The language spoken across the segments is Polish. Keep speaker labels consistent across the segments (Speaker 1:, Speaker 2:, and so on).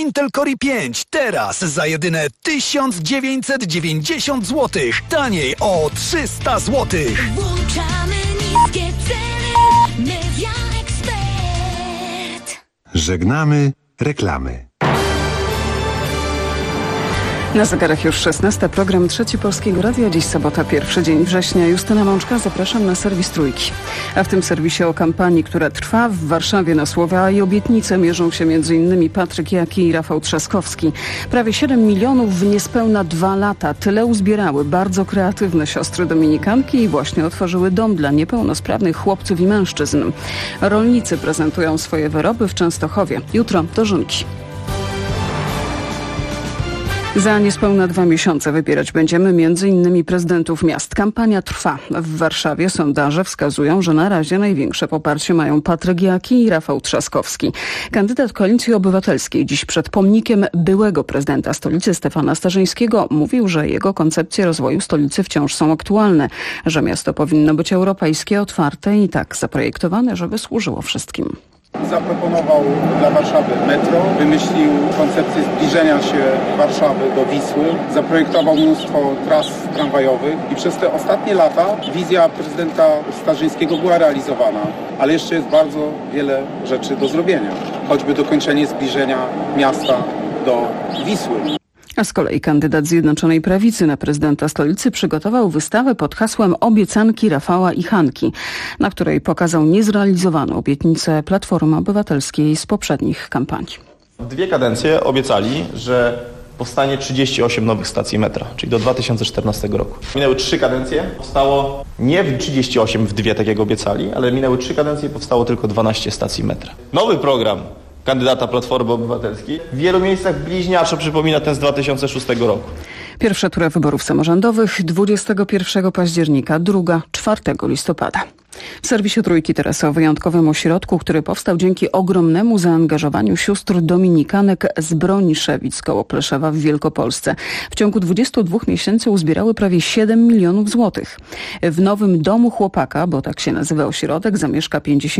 Speaker 1: Intel Core i5 teraz za jedyne 1990 zł. Taniej o 300 zł.
Speaker 2: Włączamy niskie ceny. Media Expert.
Speaker 3: Żegnamy reklamy.
Speaker 4: Na zegarach już 16. Program Trzeci Polskiego Radia. Dziś sobota, pierwszy dzień września. Justyna Mączka, zapraszam na serwis Trójki. A w tym serwisie o kampanii, która trwa w Warszawie na słowa i obietnice mierzą się m.in. Patryk Jaki i Rafał Trzaskowski. Prawie 7 milionów w niespełna 2 lata. Tyle uzbierały bardzo kreatywne siostry dominikanki i właśnie otworzyły dom dla niepełnosprawnych chłopców i mężczyzn. Rolnicy prezentują swoje wyroby w Częstochowie. Jutro do Żunki. Za niespełna 2 miesiące wybierać będziemy m.in. prezydentów miast. Kampania trwa. W Warszawie sondaże wskazują, że na razie największe poparcie mają Patryk Jaki i Rafał Trzaskowski. Kandydat Koalicji Obywatelskiej dziś przed pomnikiem byłego prezydenta stolicy Stefana Starzyńskiego mówił, że jego koncepcje rozwoju stolicy wciąż są aktualne, że miasto powinno być europejskie, otwarte i tak zaprojektowane, żeby służyło wszystkim.
Speaker 5: Zaproponował dla Warszawy metro, wymyślił koncepcję zbliżenia się Warszawy do Wisły, zaprojektował mnóstwo tras tramwajowych i przez te ostatnie lata wizja prezydenta Starzyńskiego była realizowana, ale jeszcze jest bardzo wiele rzeczy do zrobienia, choćby dokończenie zbliżenia miasta do Wisły.
Speaker 4: A z kolei kandydat Zjednoczonej Prawicy na prezydenta stolicy przygotował wystawę pod hasłem Obiecanki Rafała i Hanki, na której pokazał niezrealizowaną obietnicę Platformy Obywatelskiej z poprzednich kampanii.
Speaker 6: 2 kadencje obiecali, że powstanie 38 nowych stacji metra, czyli do 2014 roku. Minęły 3 kadencje, powstało nie w 38 w 2, tak jak obiecali, ale minęły 3 kadencje i powstało tylko 12 stacji metra. Nowy program kandydata Platformy Obywatelskiej w wielu miejscach bliźniaczo przypomina ten z 2006 roku.
Speaker 4: Pierwsza tura wyborów samorządowych 21 października, druga 4 listopada. W serwisie Trójki teraz o wyjątkowym ośrodku, który powstał dzięki ogromnemu zaangażowaniu sióstr dominikanek z Broniszewic koło Pleszewa w Wielkopolsce. W ciągu 22 miesięcy uzbierały prawie 7 milionów złotych. W nowym domu chłopaka, bo tak się nazywa ośrodek, zamieszka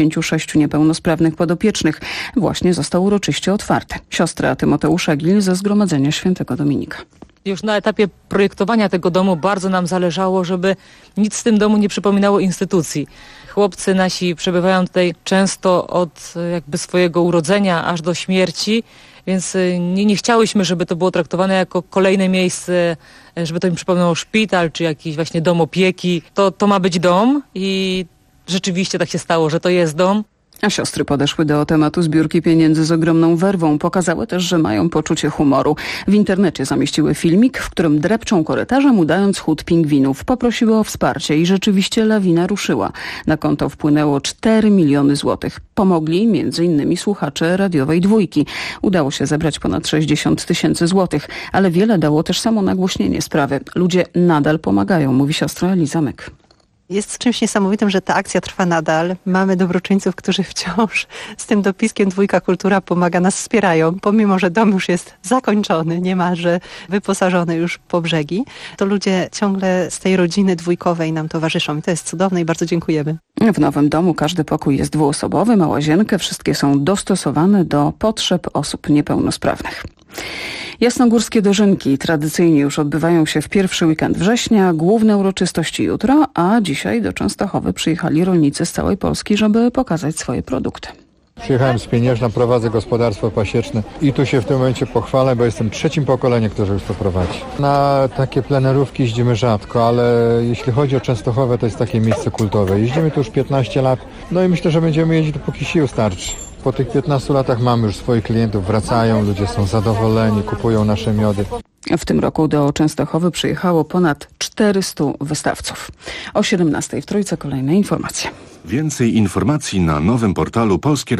Speaker 4: 56 niepełnosprawnych podopiecznych. Właśnie został uroczyście otwarty. Siostra Tymoteusza Gil ze Zgromadzenia Świętego Dominika.
Speaker 7: Już na etapie projektowania tego domu bardzo nam zależało, żeby nic w tym domu nie przypominało instytucji. Chłopcy nasi przebywają tutaj często od jakby swojego urodzenia aż do śmierci, więc nie chciałyśmy, żeby to było traktowane jako kolejne miejsce, żeby to im przypominało szpital czy jakiś właśnie dom opieki. To ma być dom i rzeczywiście tak się stało, że to jest dom.
Speaker 4: A siostry podeszły do tematu zbiórki pieniędzy z ogromną werwą. Pokazały też, że mają poczucie humoru. W internecie zamieściły filmik, w którym drepczą korytarzem, udając chód pingwinów. Poprosiły o wsparcie i rzeczywiście lawina ruszyła. Na konto wpłynęło 4 miliony złotych. Pomogli m.in. słuchacze radiowej Dwójki. Udało się zebrać ponad 60 000 złotych, ale wiele dało też samo nagłośnienie sprawy. Ludzie nadal pomagają, mówi siostra Eliza Myk.
Speaker 8: Jest czymś niesamowitym, że ta akcja trwa nadal. Mamy dobroczyńców, którzy wciąż z tym dopiskiem Dwójka Kultura pomaga, nas wspierają. Pomimo, że dom już jest zakończony, niemalże wyposażony już po brzegi, to ludzie ciągle z tej rodziny dwójkowej nam towarzyszą. I to jest cudowne i bardzo dziękujemy.
Speaker 4: W nowym domu każdy pokój jest dwuosobowy, ma łazienkę. Wszystkie są dostosowane do potrzeb osób niepełnosprawnych. Jasnogórskie dożynki tradycyjnie już odbywają się w pierwszy weekend września. Główne uroczystości jutro, a dzisiaj do Częstochowy przyjechali rolnicy z całej Polski, żeby pokazać swoje produkty.
Speaker 9: Przyjechałem z Pieniężna, prowadzę gospodarstwo pasieczne i tu się w tym momencie pochwalę, bo jestem 3. pokoleniem, które już to prowadzi. Na takie plenerówki jeździmy rzadko, ale jeśli chodzi o Częstochowę, to jest takie miejsce kultowe. Jeździmy tu już 15 lat, no i myślę, że będziemy jeździć, dopóki sił starczy. Po tych 15 latach mamy już swoich klientów, wracają, ludzie są zadowoleni, kupują nasze miody.
Speaker 4: W tym roku do Częstochowy przyjechało ponad 400 wystawców. O 17:00 w Trójce kolejne informacje.
Speaker 3: Więcej informacji na nowym portalu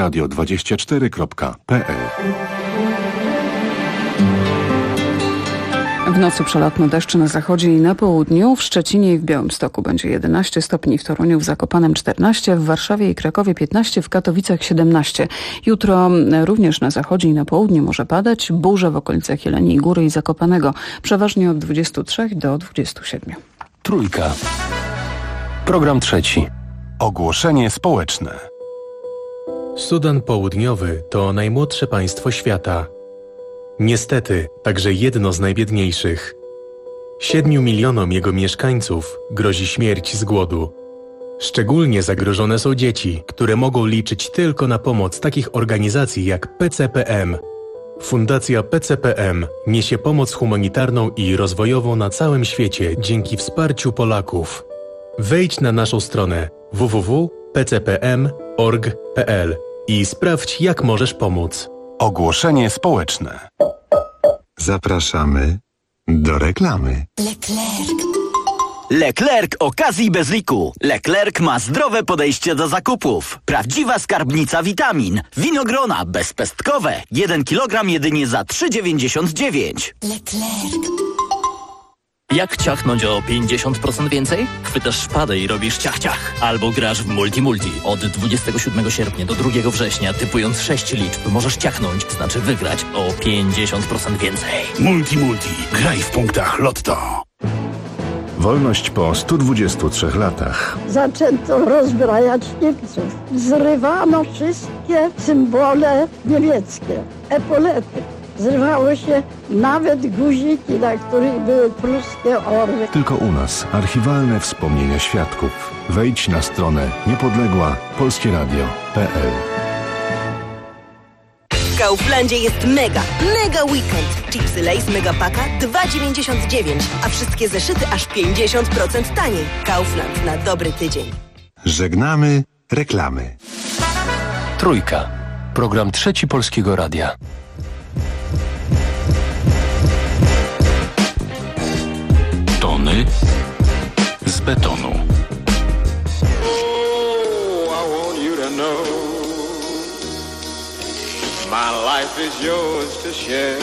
Speaker 3: polskieradio24.pl.
Speaker 4: W nocy przelotne deszcze na zachodzie i na południu. W Szczecinie i w Białymstoku będzie 11 stopni, w Toruniu, w Zakopanem 14, w Warszawie i Krakowie 15, w Katowicach 17. Jutro również na zachodzie i na południu może padać. Burze w okolicach Jeleniej Góry i Zakopanego. Przeważnie od 23 do 27.
Speaker 10: Trójka. Program trzeci. Ogłoszenie społeczne.
Speaker 11: Sudan Południowy to najmłodsze państwo świata. Niestety, także jedno z najbiedniejszych. 7 milionom jego mieszkańców grozi śmierć z głodu. Szczególnie zagrożone są dzieci, które mogą liczyć tylko na pomoc takich organizacji jak PCPM. Fundacja PCPM niesie pomoc humanitarną i rozwojową na całym świecie dzięki wsparciu Polaków. Wejdź na naszą stronę www.pcpm.org.pl i sprawdź, jak możesz pomóc.
Speaker 10: Ogłoszenie społeczne.
Speaker 3: Zapraszamy do reklamy.
Speaker 1: Leclerc okazji bez liku. Leclerc ma zdrowe podejście do zakupów. Prawdziwa skarbnica witamin. Winogrona bezpestkowe. 1 kg jedynie za 3,99.
Speaker 2: Leclerc.
Speaker 12: Jak ciachnąć o 50% więcej? Chwytasz szpadę i robisz ciach-ciach. Albo grasz w multi-multi. Od 27 sierpnia do 2 września, typując 6 liczb, możesz ciachnąć, znaczy wygrać o 50% więcej.
Speaker 10: Multi-multi. Graj w punktach Lotto.
Speaker 3: Wolność po 123 latach.
Speaker 13: Zaczęto rozbrajać Niemców. Zrywano wszystkie symbole niemieckie, epolety. Zrywało się nawet guziki, na których były pruskie orły.
Speaker 3: Tylko u nas archiwalne wspomnienia świadków. Wejdź na stronę niepodległa-polskieradio.pl.
Speaker 14: W Kauflandzie jest mega weekend. Chipsy Lay's Mega Paka 2,99, a wszystkie zeszyty aż 50% taniej. Kaufland na dobry tydzień.
Speaker 3: Żegnamy reklamy.
Speaker 10: Trójka. Program Trzeci Polskiego Radia. Tony z betonu.
Speaker 15: My life is yours to share.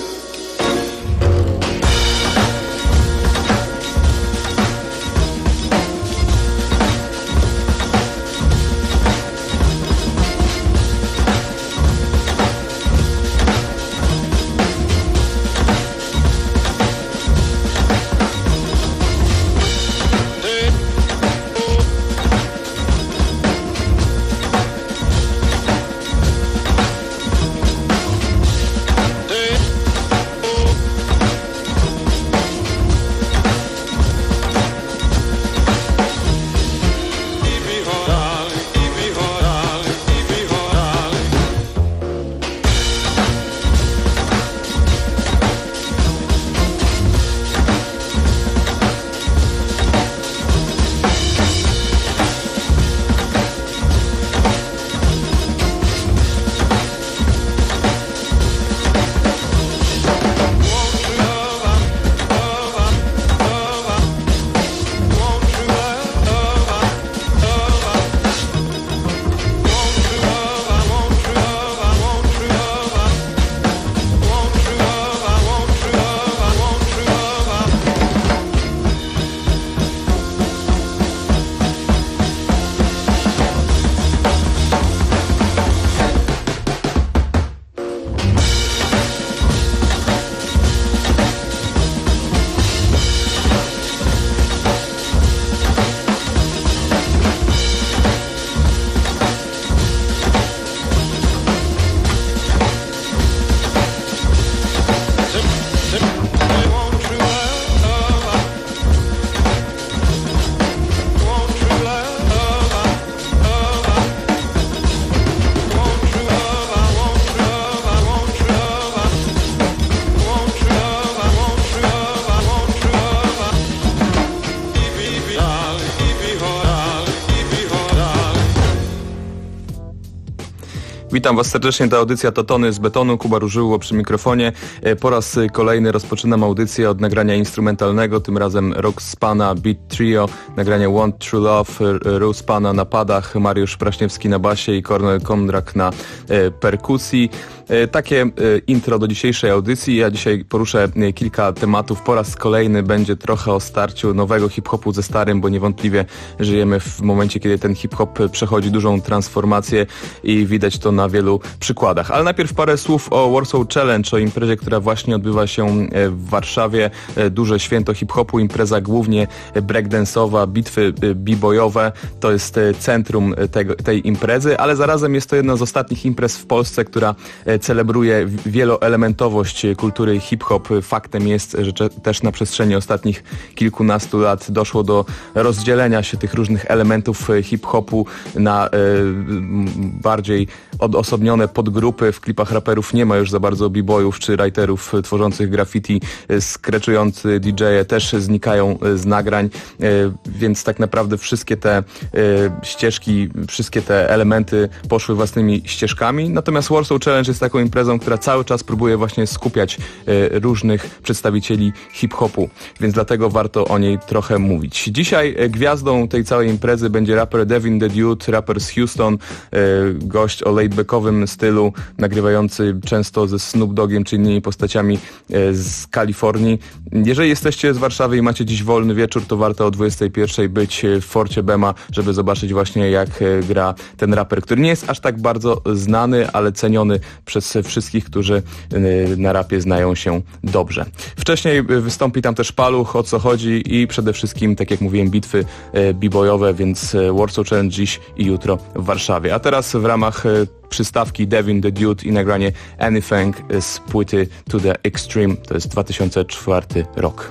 Speaker 16: Witam Was serdecznie, ta audycja to Tony z betonu, Kuba Różyło przy mikrofonie. Po raz kolejny rozpoczynam audycję od nagrania instrumentalnego, tym razem Roxpana Beat Trio, nagranie Want True Love, Roxpana na padach, Mariusz Praśniewski na basie i Kornel Kondrak na perkusji. Takie intro do dzisiejszej audycji. Ja dzisiaj poruszę kilka tematów. Po raz kolejny będzie trochę o starciu nowego hip-hopu ze starym, bo niewątpliwie żyjemy w momencie, kiedy ten hip-hop przechodzi dużą transformację i widać to na wielu przykładach. Ale najpierw parę słów o Warsaw Challenge, o imprezie, która właśnie odbywa się w Warszawie. Duże święto hip-hopu, impreza głównie breakdance'owa, bitwy b-boyowe. To jest centrum tej imprezy, ale zarazem jest to jedna z ostatnich imprez w Polsce, która celebruje wieloelementowość kultury hip-hop. Faktem jest, że też na przestrzeni ostatnich kilkunastu lat doszło do rozdzielenia się tych różnych elementów hip-hopu na bardziej odosobnione podgrupy. W klipach raperów nie ma już za bardzo b-boyów czy writerów tworzących graffiti. Skreczujący DJ-e też znikają z nagrań, więc tak naprawdę wszystkie te ścieżki, wszystkie te elementy poszły własnymi ścieżkami. Natomiast Warsaw Challenge jest taką imprezą, która cały czas próbuje właśnie skupiać różnych przedstawicieli hip-hopu, więc dlatego warto o niej trochę mówić. Dzisiaj gwiazdą tej całej imprezy będzie raper Devin the Dude, raper z Houston, gość o laidbackowym stylu, nagrywający często ze Snoop Doggiem czy innymi postaciami z Kalifornii. Jeżeli jesteście z Warszawy i macie dziś wolny wieczór, to warto o 21:00 być w Forcie Bema, żeby zobaczyć właśnie, jak gra ten raper, który nie jest aż tak bardzo znany, ale ceniony przez wszystkich, którzy na rapie znają się dobrze. Wcześniej wystąpi tam też Paluch, O co chodzi i przede wszystkim, tak jak mówiłem, bitwy b-boyowe, więc Warsaw Challenge dziś i jutro w Warszawie. A teraz w ramach przystawki Devin the Dude i nagranie Anything z płyty To the Extreme, to jest 2004 rok.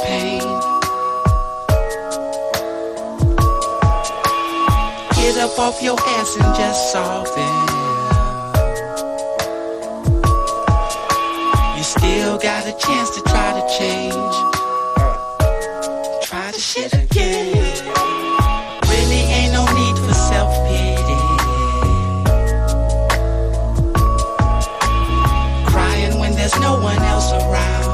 Speaker 17: pain. Get up off your ass and just solve it. You still got a chance to try to change. Try the shit again. Really ain't no need for self-pity. Crying when there's no one else around.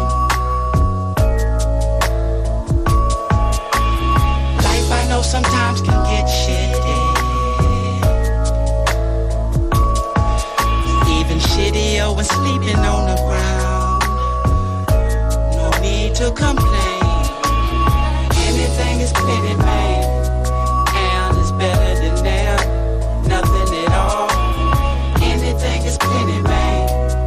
Speaker 17: Life I know sometimes can get shitty. Even shittier when sleeping on the ground. No need to complain. Anything is plenty, man. And it's better than that. Nothing at all. Anything is plenty, man.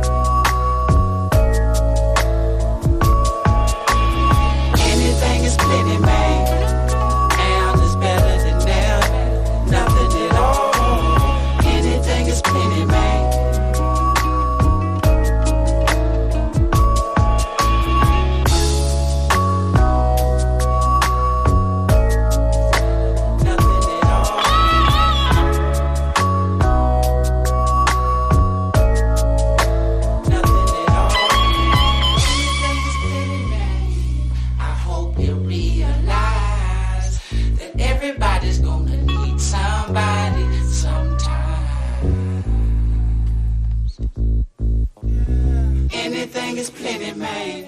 Speaker 17: Anything is plenty, man. And it's better than that. Nothing at all. Anything is plenty, man. Anything is plenty, man.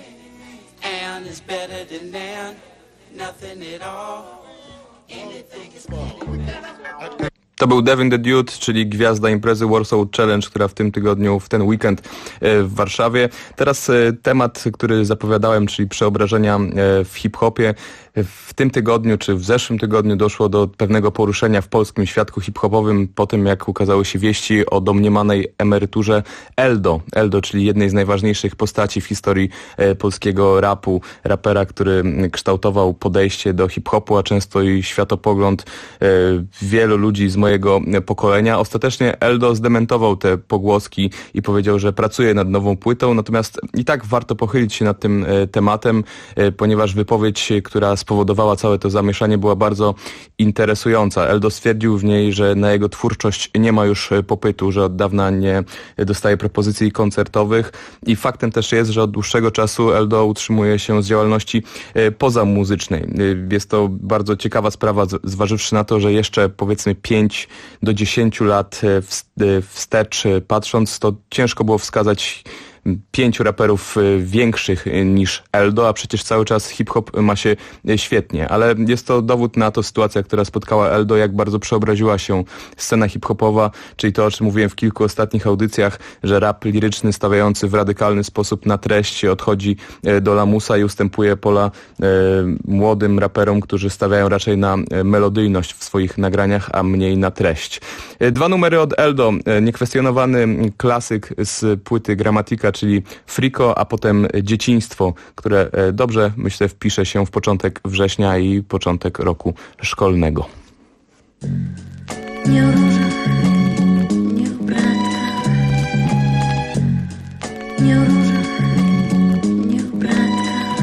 Speaker 17: And it's better than that. Nothing at all. Anything is plenty, man.
Speaker 16: To był Devin the Dude, czyli gwiazda imprezy Warsaw Challenge, która w tym tygodniu, w ten weekend w Warszawie. Teraz temat, który zapowiadałem, czyli przeobrażenia w hip-hopie. W tym tygodniu, czy w zeszłym tygodniu doszło do pewnego poruszenia w polskim świadku hip-hopowym po tym, jak ukazały się wieści o domniemanej emeryturze Eldo. Eldo, czyli jednej z najważniejszych postaci w historii polskiego rapu. Rapera, który kształtował podejście do hip-hopu, a często i światopogląd wielu ludzi z mojego pokolenia. Ostatecznie Eldo zdementował te pogłoski i powiedział, że pracuje nad nową płytą, natomiast i tak warto pochylić się nad tym tematem, ponieważ wypowiedź, która spowodowała całe to zamieszanie, była bardzo interesująca. Eldo stwierdził w niej, że na jego twórczość nie ma już popytu, że od dawna nie dostaje propozycji koncertowych i faktem też jest, że od dłuższego czasu Eldo utrzymuje się z działalności pozamuzycznej. Jest to bardzo ciekawa sprawa, zważywszy na to, że jeszcze powiedzmy 5 do 10 lat wstecz patrząc, to ciężko było wskazać 5 raperów większych niż Eldo, a przecież cały czas hip-hop ma się świetnie, ale jest to dowód na to sytuacja, która spotkała Eldo, jak bardzo przeobraziła się scena hip-hopowa, czyli to, o czym mówiłem w kilku ostatnich audycjach, że rap liryczny stawiający w radykalny sposób na treść odchodzi do lamusa i ustępuje pola młodym raperom, którzy stawiają raczej na melodyjność w swoich nagraniach, a mniej na treść. 2 numery od Eldo, niekwestionowany klasyk z płyty Gramatika, czyli Friko, a potem Dzieciństwo, które dobrze, myślę, wpisze się w początek września i początek roku szkolnego.
Speaker 2: Nie o różach, nie o bratkach, nie o różach, nie o bratkach,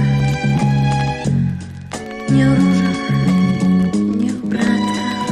Speaker 2: nie o różach, nie o bratkach,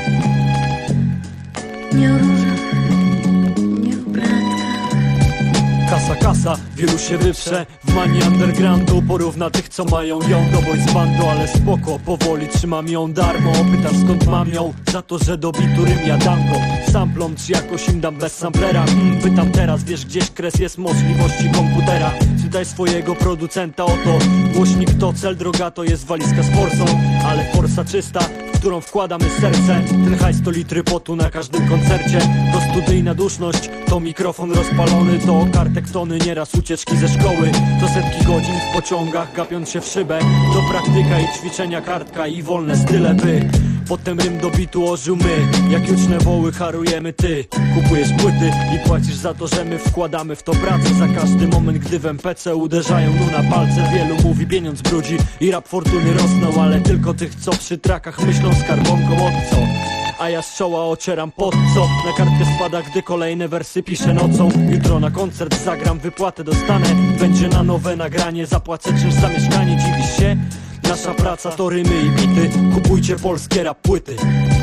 Speaker 2: nie o różach, nie o bratkach.
Speaker 18: Kasa, wielu się wyprze w manii undergroundu. Porówna tych, co mają ją do boys bandu, ale spoko, powoli trzymam ją darmo. Pytasz skąd mam ją? Za to, że do bitu rym ja dam go samplom, czy jakoś im dam bez samplera. Pytam teraz, wiesz gdzieś kres jest możliwości komputera. Czytaj swojego producenta, oto głośnik to cel, droga to jest walizka z forsą, ale forsa czysta, w którą wkładamy serce. Ten hajs to litry potu na każdym koncercie. To studyjna duszność, to mikrofon rozpalony, to kartek tony, nieraz ucieczki ze szkoły. To setki godzin w pociągach, gapiąc się w szybę. To praktyka i ćwiczenia, kartka i wolne style, by potem rym do bitu ożył my. Jak juczne woły harujemy ty. Kupujesz płyty i płacisz za to, że my wkładamy w to pracę. Za każdy moment, gdy w MPC uderzają na palce. Wielu mówi, pieniądz brudzi i rap fortuny rosną, ale tylko tych, co przy trakach myślą skarbonką od co. a ja z czoła ocieram pod co. Na kartkę spada, gdy kolejne wersy piszę nocą. Jutro na koncert zagram, wypłatę dostanę. Będzie na nowe nagranie, zapłacę czymś za mieszkanie. Dziwisz się? Nasza praca to rymy i bity. Kupujcie polskie rap płyty.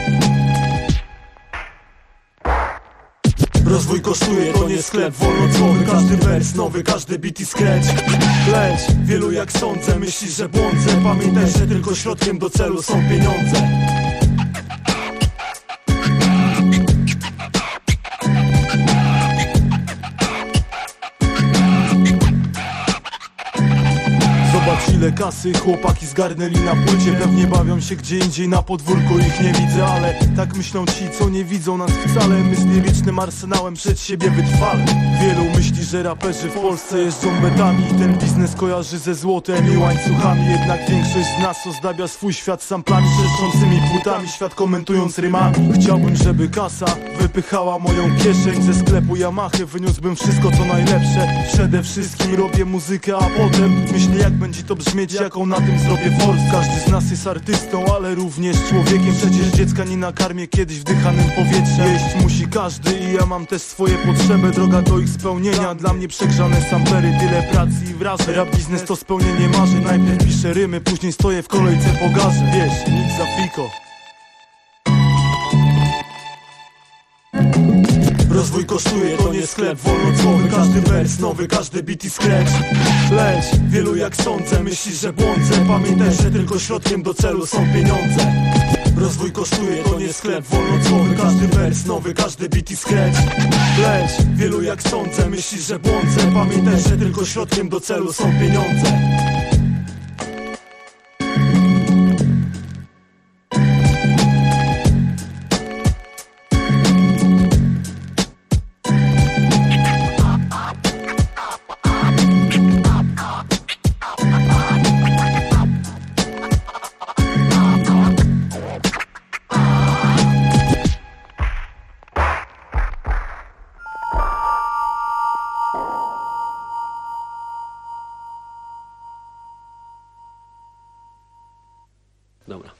Speaker 18: Rozwój kosztuje, to nie sklep wolnocłowy. Każdy wers nowy, każdy beat i scratch. Lecz wielu jak sądzę myśli, że błądzę. Pamiętaj, że tylko środkiem do celu są pieniądze. Zobacz ile kasy chłopaki zgarnęli na płycie. Pewnie bawią się gdzie indziej na podwórku, ich nie widzę, ale tak myślą ci, co nie widzą nas wcale. Myśli wiecznym arsenałem przed siebie wytrwale. Wielu myśli, że raperzy w Polsce jeżdżą betami i ten biznes kojarzy ze złotem i łańcuchami. Jednak większość z nas ozdabia swój świat samplami, trzeszczącymi płytami, świat komentując rymami. Chciałbym, żeby kasa wypychała moją kieszeń. Ze sklepu Yamahy wyniósłbym wszystko co najlepsze. Przede wszystkim robię muzykę, a potem myślę jak będzie to brzmieć, jaką na tym zrobię force. Każdy z nas jest artystą, ale również człowiekiem. Przecież dziecka nie nakarmię kiedyś wdychanym powietrzem. Jeść musi każdy i ja mam też swoje potrzeby. Droga do ich spełnienia, dla mnie przegrzane sampery. Tyle pracy i wrażeń. Rap biznes to spełnienie marzeń. Najpierw piszę rymy, później stoję w kolejce po garzy. Wiesz, nic za fiko. Rozwój kosztuje, to nie sklep wolnocłowy. Każdy wers nowy, każdy beat i scratch. Lecz wielu jak sądzę myśli, że błądzę. Pamiętaj, że tylko środkiem do celu są pieniądze. Rozwój kosztuje, to nie sklep wolnocłowy. Każdy wers nowy, każdy beat i scratch. Lecz wielu jak sądzę myśli, że błądzę. Pamiętaj, że tylko środkiem do celu są pieniądze. Dobra.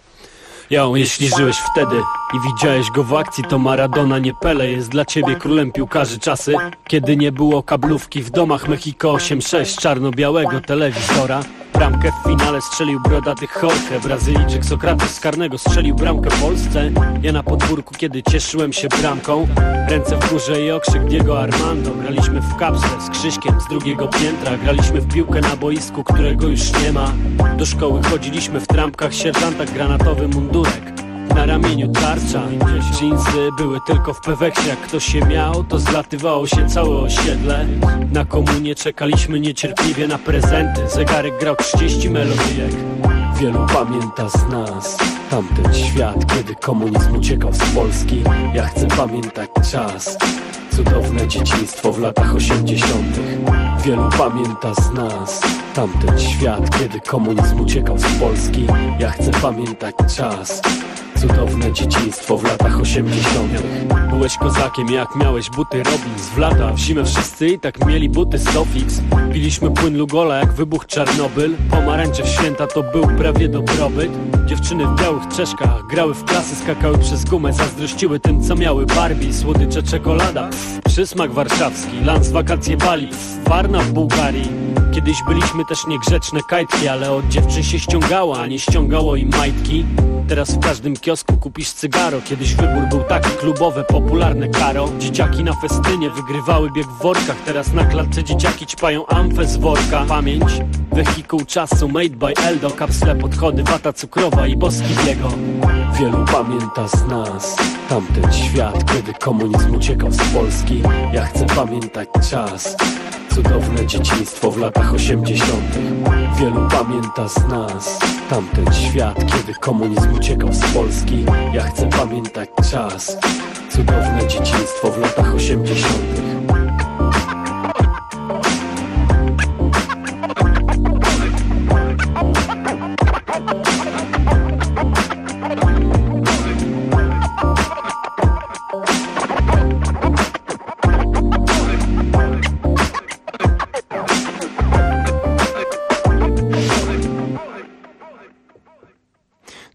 Speaker 18: Jeśli żyłeś wtedy i widziałeś go w akcji, to Maradona, nie Pele, jest dla ciebie królem piłkarzy. Czasy, kiedy nie było kablówki w domach. Mexico 8-6 czarno-białego telewizora. Bramkę w finale strzelił brodaty Jorge. Brazylijczyk Sokrates z karnego strzelił bramkę w Polsce. Ja na podwórku, kiedy cieszyłem się bramką. Ręce w górze i okrzyk Diego Armando. Graliśmy w kapsle z Krzyśkiem z drugiego piętra. Graliśmy w piłkę na boisku, którego już nie ma. Do szkoły chodziliśmy w trampkach, sierżantach, granatowy mundurek. Na ramieniu tarcza, dżinsy były tylko w peweksie. Jak ktoś się miał, to zlatywało się całe osiedle. Na komunie czekaliśmy niecierpliwie na prezenty. Zegarek grał 30 melodijek. Wielu pamięta z nas tamten świat, kiedy komunizm uciekał z Polski. Ja chcę pamiętać czas, cudowne dzieciństwo w latach 80. Wielu pamięta z nas tamten świat, kiedy komunizm uciekał z Polski. Ja chcę pamiętać czas, cudowne dzieciństwo w latach 80. Byłeś kozakiem, jak miałeś buty Robbins. W lata, w zimę wszyscy i tak mieli buty Sofix. Piliśmy płyn Lugola jak wybuch Czarnobyl. Pomarańcze w święta to był prawie dobrobyt. Dziewczyny w białych czeszkach grały w klasy, skakały przez gumę. Zazdrościły tym, co miały Barbie. Słodycze, czekolada, przysmak warszawski. Lans, wakacje Bali, Warna w Bułgarii. Kiedyś byliśmy też niegrzeczne kajtki, ale od dziewczyn się ściągało, a nie ściągało im majtki. Teraz w każdym kiosku kupisz cygaro. Kiedyś wybór był taki klubowy, popularne karo. Dzieciaki na festynie wygrywały bieg w workach. Teraz na klatce dzieciaki ćpają amfę z worka. Pamięć, wehikuł czasu, made by Eldo. Kapsle, podchody, wata cukrowa i boski biego. Wielu pamięta z nas tamten świat, kiedy komunizm uciekał z Polski. Ja chcę pamiętać czas, cudowne dzieciństwo w latach 80. Wielu pamięta z nas tamten świat, kiedy komunizm uciekał z Polski. Ja chcę pamiętać czas, cudowne dzieciństwo w latach 80.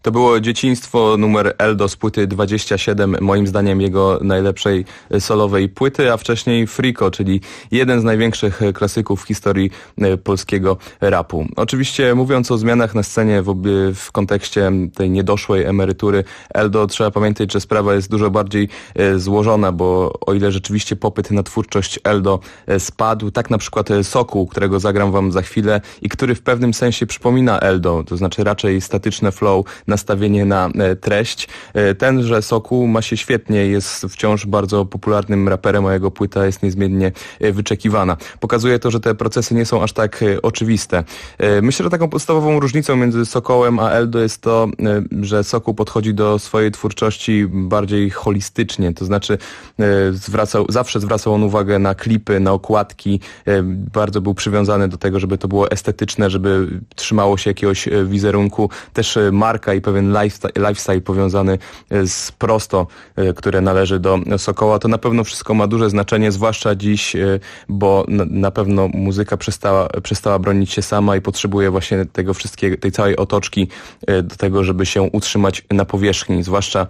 Speaker 16: To było Dzieciństwo, numer Eldo z płyty 27, moim zdaniem jego najlepszej solowej płyty, a wcześniej Friko, czyli jeden z największych klasyków w historii polskiego rapu. Oczywiście mówiąc o zmianach na scenie w kontekście tej niedoszłej emerytury Eldo, trzeba pamiętać, że sprawa jest dużo bardziej złożona, bo o ile rzeczywiście popyt na twórczość Eldo spadł, tak na przykład Sokół, którego zagram wam za chwilę i który w pewnym sensie przypomina Eldo, to znaczy raczej statyczne flow, nastawienie na treść. Tenże Sokół ma się świetnie, jest wciąż bardzo popularnym raperem, a jego płyta jest niezmiennie wyczekiwana. Pokazuje to, że te procesy nie są aż tak oczywiste. Myślę, że taką podstawową różnicą między Sokołem a Eldo jest to, że Sokół podchodzi do swojej twórczości bardziej holistycznie, to znaczy zawsze zwracał on uwagę na klipy, na okładki, bardzo był przywiązany do tego, żeby to było estetyczne, żeby trzymało się jakiegoś wizerunku, też marka i pewien lifestyle powiązany z Prosto, które należy do Sokoła. To na pewno wszystko ma duże znaczenie, zwłaszcza dziś, bo na pewno muzyka przestała bronić się sama i potrzebuje właśnie tego wszystkiego, tej całej otoczki do tego, żeby się utrzymać na powierzchni, zwłaszcza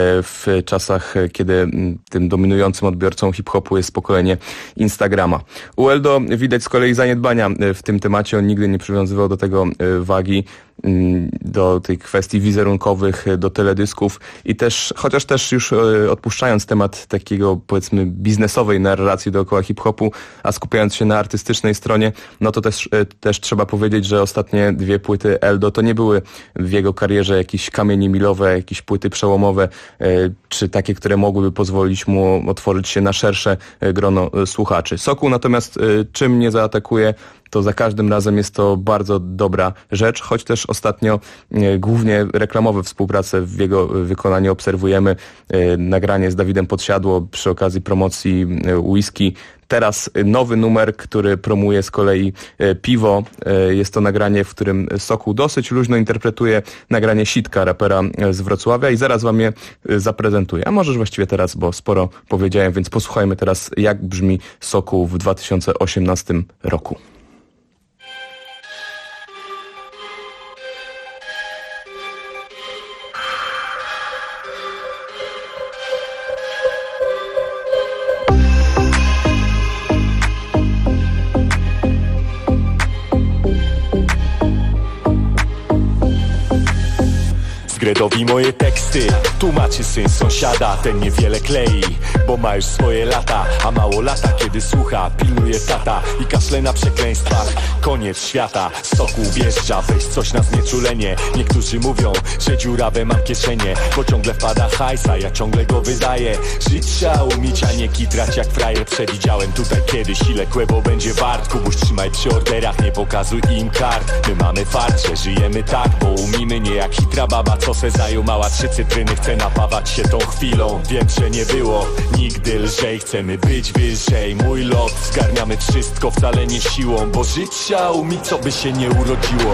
Speaker 16: w czasach, kiedy tym dominującym odbiorcą hip-hopu jest pokolenie Instagrama. U Eldo widać z kolei zaniedbania w tym temacie, on nigdy nie przywiązywał do tego wagi, do tych kwestii wizerunkowych, do teledysków i też, chociaż też już odpuszczając temat takiego, powiedzmy, biznesowej narracji dookoła hip-hopu, a skupiając się na artystycznej stronie, no to też trzeba powiedzieć, że ostatnie dwie płyty Eldo to nie były w jego karierze jakieś kamienie milowe, jakieś płyty przełomowe, czy takie, które mogłyby pozwolić mu otworzyć się na szersze grono słuchaczy. Sokół natomiast czym nie zaatakuje, to za każdym razem jest to bardzo dobra rzecz, choć też ostatnio głównie reklamowe współprace w jego wykonaniu obserwujemy. Nagranie z Dawidem Podsiadło przy okazji promocji whisky. Teraz nowy numer, który promuje z kolei piwo. Jest to nagranie, w którym Sokół dosyć luźno interpretuje nagranie Sitka, rapera z Wrocławia i zaraz wam je zaprezentuję. A możesz właściwie teraz, bo sporo powiedziałem, więc posłuchajmy teraz, jak brzmi Sokół w 2018 roku.
Speaker 19: Gredowi moje teksty tłumaczy syn sąsiada. Ten niewiele klei, bo ma już swoje lata, a mało lata, kiedy słucha, pilnuje tata i kaszle na przekleństwach. Koniec świata, Sokół wjeżdża, weź coś na znieczulenie. Niektórzy mówią, że dziurawe mam kieszenie, bo ciągle wpada hajsa, ja ciągle go wydaję. Żyć trzeba umieć, a nie kitrać jak frajer. Przewidziałem tutaj kiedyś, ile kłębo będzie wart. Kubuś, trzymaj przy orderach, nie pokazuj im kart. My mamy fart, że żyjemy tak, bo umimy, nie jak hitra baba, co se zajumała 3 cytryny, chce napawać się tą chwilą. Wiem, że nie było nigdy lżej, chcemy być wyżej. Mój lot, zgarniamy wszystko, wcale nie siłą, bo żyć trzeba umieć, co by się nie urodziło.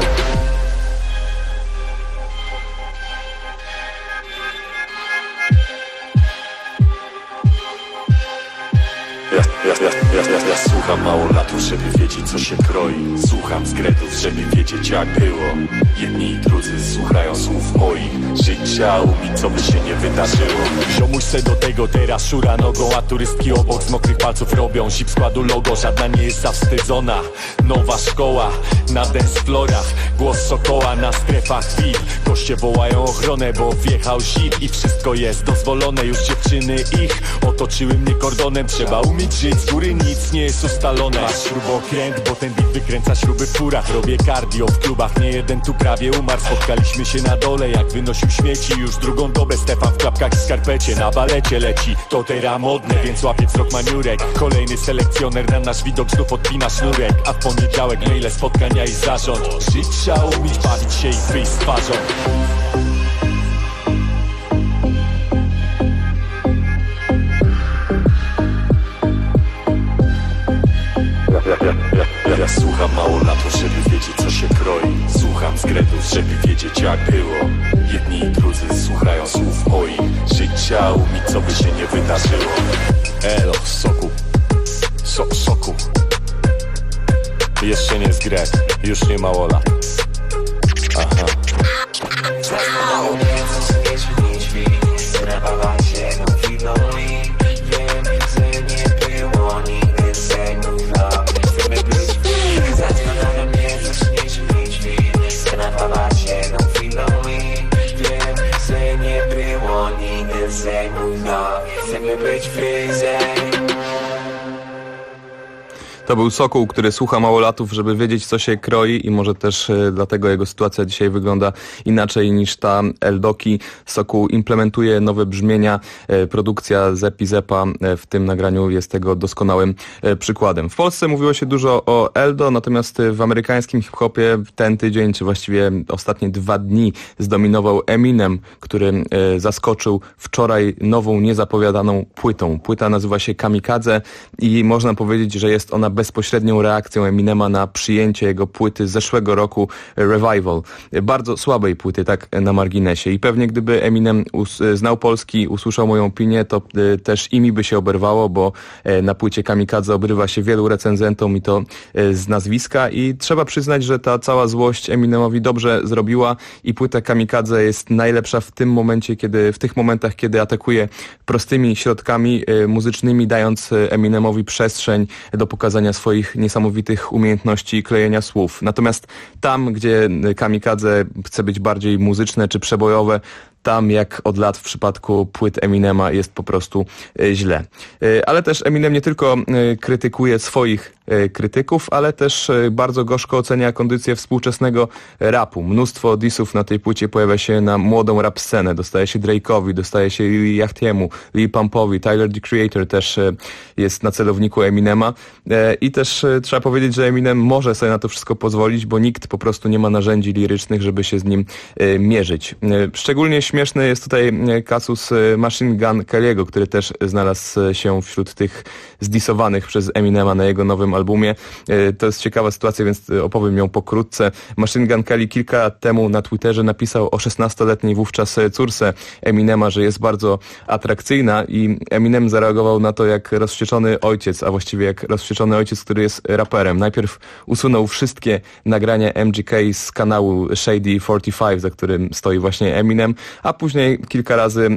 Speaker 19: Ja słucham małolatów, żeby wiedzieć, co się kroi. Słucham zgredów, żeby wiedzieć, jak było. Jedni i drudzy słuchają słów moich. Żyć trzeba umieć, co by się nie wydarzyło. Ziomuś se do tego teraz szura nogą, a turystki obok z mokrych palców robią zip składu logo, żadna nie jest zawstydzona. Nowa szkoła na danceflorach, głos Sokoła na strefach VIP. Goście wołają ochronę, bo wjechał zip i wszystko jest dozwolone. Już dziewczyny ich otoczyły mnie kordonem. Trzeba umieć żyć z góry, nic nie jest ustalone. Masz śrubokręt, bo ten beat wykręca śruby w furach. Robię cardio w klubach, nie jeden tu prawie umarł. Spotkaliśmy się na dole, jak wynosił śmieci. Już drugą dobę Stefan w klapkach i skarpecie na balecie leci. To teraz modne, więc łapie wzrok maniurek. Kolejny selekcjoner na nasz widok znów odpina sznurek. A w poniedziałek maile, spotkania i zarząd. Żyć trzeba umieć, bawić się i wyjść z twarzą. Ja słucham małolatów, żeby wiedzieć, co się kroi. Słucham zgredów, żeby wiedzieć, jak było. Jedni i drudzy słuchają słów moich. Żyć trzeba umieć, co by się nie wydarzyło. Elo, Sokół. Sokół. Jeszcze nie zgret, już nie mało lat. Aha.
Speaker 16: To był Sokół, który słucha małolatów, żeby wiedzieć, co się kroi i może też dlatego jego sytuacja dzisiaj wygląda inaczej niż ta Eldoki. Sokół implementuje nowe brzmienia. Produkcja Zepi Zepa w tym nagraniu jest tego doskonałym przykładem. W Polsce mówiło się dużo o Eldo, natomiast w amerykańskim hip-hopie ten tydzień, czy właściwie ostatnie 2 dni zdominował Eminem, który zaskoczył wczoraj nową, niezapowiadaną płytą. Płyta nazywa się Kamikadze i można powiedzieć, że jest ona bezpośrednią reakcją Eminema na przyjęcie jego płyty z zeszłego roku Revival. Bardzo słabej płyty, tak na marginesie. I pewnie gdyby Eminem znał polski, usłyszał moją opinię, to też i mi by się oberwało, bo na płycie Kamikadze obrywa się wielu recenzentom i to z nazwiska i trzeba przyznać, że ta cała złość Eminemowi dobrze zrobiła i płyta Kamikadze jest najlepsza w tym momencie, w tych momentach, kiedy atakuje prostymi środkami muzycznymi, dając Eminemowi przestrzeń do pokazania swoich niesamowitych umiejętności klejenia słów. Natomiast tam, gdzie Kamikadze chce być bardziej muzyczne czy przebojowe, tam jak od lat w przypadku płyt Eminema jest po prostu źle. Ale też Eminem nie tylko krytykuje swoich krytyków, ale też bardzo gorzko ocenia kondycję współczesnego rapu. Mnóstwo dissów na tej płycie pojawia się na młodą rap scenę. Dostaje się Drake'owi, dostaje się Lil Yachty'emu, Lil Pumpowi, Tyler the Creator też jest na celowniku Eminema. I też trzeba powiedzieć, że Eminem może sobie na to wszystko pozwolić, bo nikt po prostu nie ma narzędzi lirycznych, żeby się z nim mierzyć. Szczególnie śmieszny jest tutaj kasus Machine Gun Kelly'ego, który też znalazł się wśród tych zdisowanych przez Eminema na jego nowym albumie. To jest ciekawa sytuacja, więc opowiem ją pokrótce. Machine Gun Kelly kilka lat temu na Twitterze napisał o 16-letniej wówczas córce Eminema, że jest bardzo atrakcyjna i Eminem zareagował na to jak rozwścieczony ojciec, a właściwie jak rozwścieczony ojciec, który jest raperem. Najpierw usunął wszystkie nagrania MGK z kanału Shady 45, za którym stoi właśnie Eminem, a później kilka razy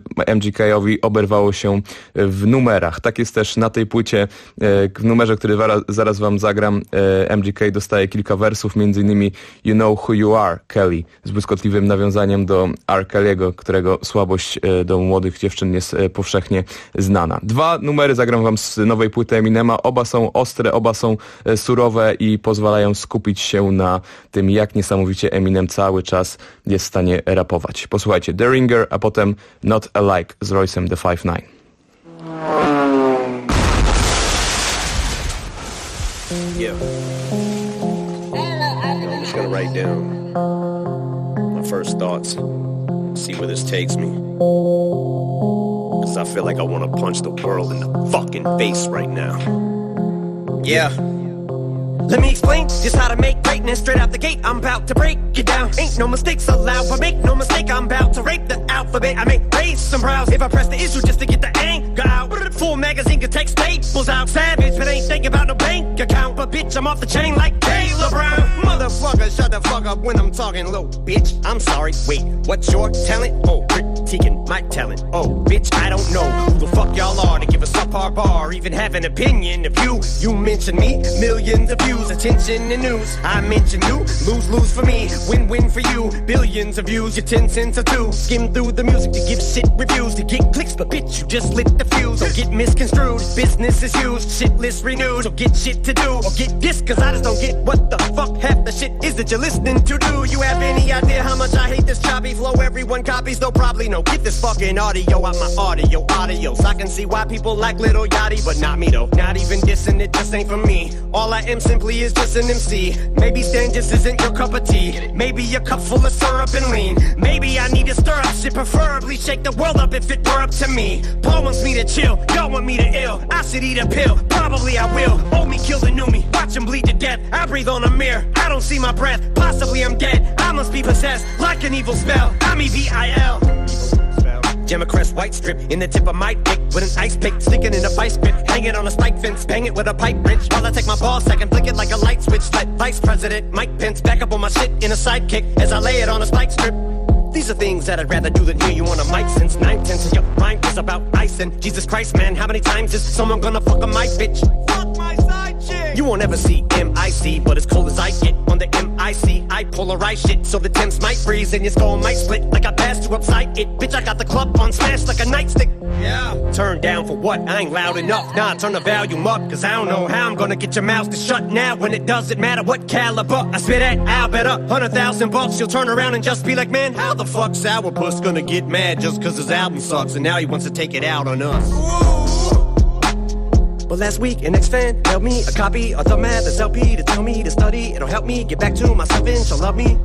Speaker 16: MGK-owi oberwało się w numerach. Tak jest też na tej płycie. W numerze, który zaraz wam zagram, MGK dostaje kilka wersów, m.in. You Know Who You Are, Kelly, z błyskotliwym nawiązaniem do R. Kelly'ego, którego słabość do młodych dziewczyn jest powszechnie znana. 2 numery zagram wam z nowej płyty Eminema. Oba są ostre, oba są surowe i pozwalają skupić się na tym, jak niesamowicie Eminem cały czas jest w stanie rapować. Posłuchajcie, The Ringer, a potem Not Alike z Royce'em The 5'9".
Speaker 20: Yeah. I'm just gonna write down my first thoughts, see where this takes me. Cause I feel like I wanna punch the world in the fucking face right now. Yeah. Let me explain just how to make greatness straight out the gate. I'm about to break it down. Ain't no mistakes allowed, but make no mistake, I'm about to rape the alphabet. I make raise some brows if I press the issue just to get the anger out. Full magazine can take staples out. Savage, but ain't thinking about no bank account. But bitch, I'm off the chain like Taylor Brown. Motherfucker, shut the fuck up when I'm talking low. Bitch, I'm sorry. Wait, what's your talent? Oh, critiquing my talent. Oh, bitch, I don't know who the fuck y'all are to give a subpar bar, even have an opinion of you. You mention me, millions of views, attention and news. I mention you, lose for me, win for you. Billions of views, your 10 cents or 2. Skim through the music to give shit reviews, to get clicks, but bitch, you just lit the fuse. Don't get misconstrued, business is used, shit list renewed. So get shit to do, or get this, cause I just don't get what the fuck half the shit is that you're listening to. Do you have any idea how much I hate this choppy flow? Everyone copies, though probably no. Get this fucking audio out my audios. I can see why people like Little Yachty, but not me though. Not even dissing, it just ain't for me. All I am simply is just an MC. Maybe Stan just isn't your cup of tea. Maybe a cup full of syrup and lean. Maybe I need to stir up shit, preferably shake the world up if it were up to me. Paul wants me to chill, y'all want me to ill. I should eat a pill, probably I will. Old me kill the new me, watch him bleed to death. I breathe on a mirror, I don't see my breath. Possibly I'm dead, I must be possessed like an evil spell. I'm EVIL.
Speaker 21: Democrats white strip in the tip of my dick with an ice pick, sticking in a vice grip, hang it on a spike fence, bang it with a pipe wrench while I take my ball sack and flick it like a light switch. Let Vice President Mike Pence back up on my shit in a sidekick as I lay it on a spike strip. These are things that I'd rather do than hear you on a mic since 9/10 of your rhyme is about icing. Jesus Christ, man, how many times is someone gonna fuck on my bitch? Fuck my side chick! You won't ever see M.I.C., but as cold as I get on the M.I.C., I polarize shit so the temps might freeze and your skull might split like I passed you upside it. Bitch, I got the club on smash like a nightstick. Yeah. Turn down for what? I ain't loud enough. Nah, turn the volume up, cause I don't know how I'm gonna get your mouth to shut now when it doesn't matter what caliber I spit at. I'll bet $100,000 you'll turn around and just be like, man, how the fuck Sourpuss gonna get mad just cause his album sucks and now he wants to take it out on us? But last week an ex-fan mailed me a copy of the Mathers LP to tell me to study. It'll help me get back to myself and she'll love me.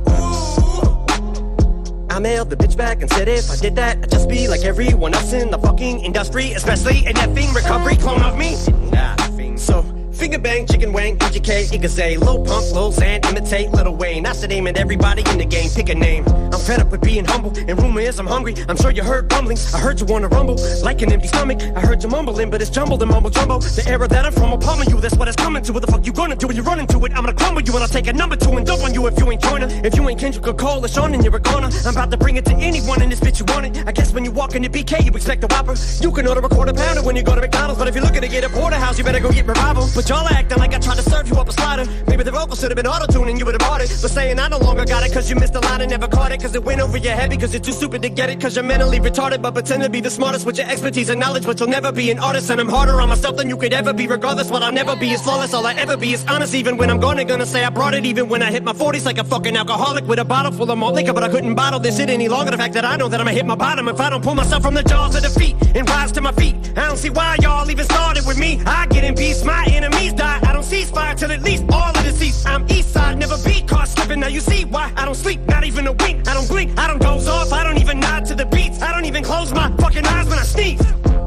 Speaker 21: I mailed the bitch back and said if I did that, I'd just be like everyone else in the fucking industry, especially an effing recovery clone of me. So, finger bang, chicken wang, EGK, Igaze, Lil Pump, Lil Xan, imitate Lil Wayne. I should aim at everybody in the game, pick a name. I'm fed up with being humble, and rumor is I'm hungry. I'm sure you heard rumblings, I heard you wanna rumble. Like an empty stomach, I heard you mumbling, but it's jumbled and mumble jumbo. The era that I'm from will pummel you, that's what it's coming to. What the fuck you gonna do when you run into it? I'm gonna crumble you and I'll take a number 2 and dump on you if you ain't joiner. If you ain't Kendrick or Cole or Sean, then you're a goner. I'm about to bring it to anyone in this bitch you want it. I guess when you walk in the BK, you expect a Whopper. You can order a quarter pounder when you go to McDonald's, but if you're looking to get a porterhouse, you better go get Revival. But y'all acting like I tried to serve you up a slider. Maybe the vocal should have been auto-tuned and you would have bought it. But saying I no longer got it cause you missed the line and never caught it, cause it went over your head because you're too stupid to get it, cause you're mentally retarded but pretend to be the smartest with your expertise and knowledge, but you'll never be an artist. And I'm harder on myself than you could ever be. Regardless, what I'll never be is flawless. All I ever be is honest. Even when I'm gonna say I brought it. Even when I hit my 40s like a fucking alcoholic with a bottle full of malt liquor, but I couldn't bottle this shit any longer. The fact that I know that I'ma hit my bottom if I don't pull myself from the jaws of defeat and rise to my feet. I don't see why y'all even started with me. I get in peace, my enemies die. I don't cease fire till at least all of the seats. I'm east side, never be caught slipping. Now you see why I don't sleep, not even a wink. I don't blink, I don't doze off, I don't even nod to the beats. I don't even close my fucking eyes when I sneeze.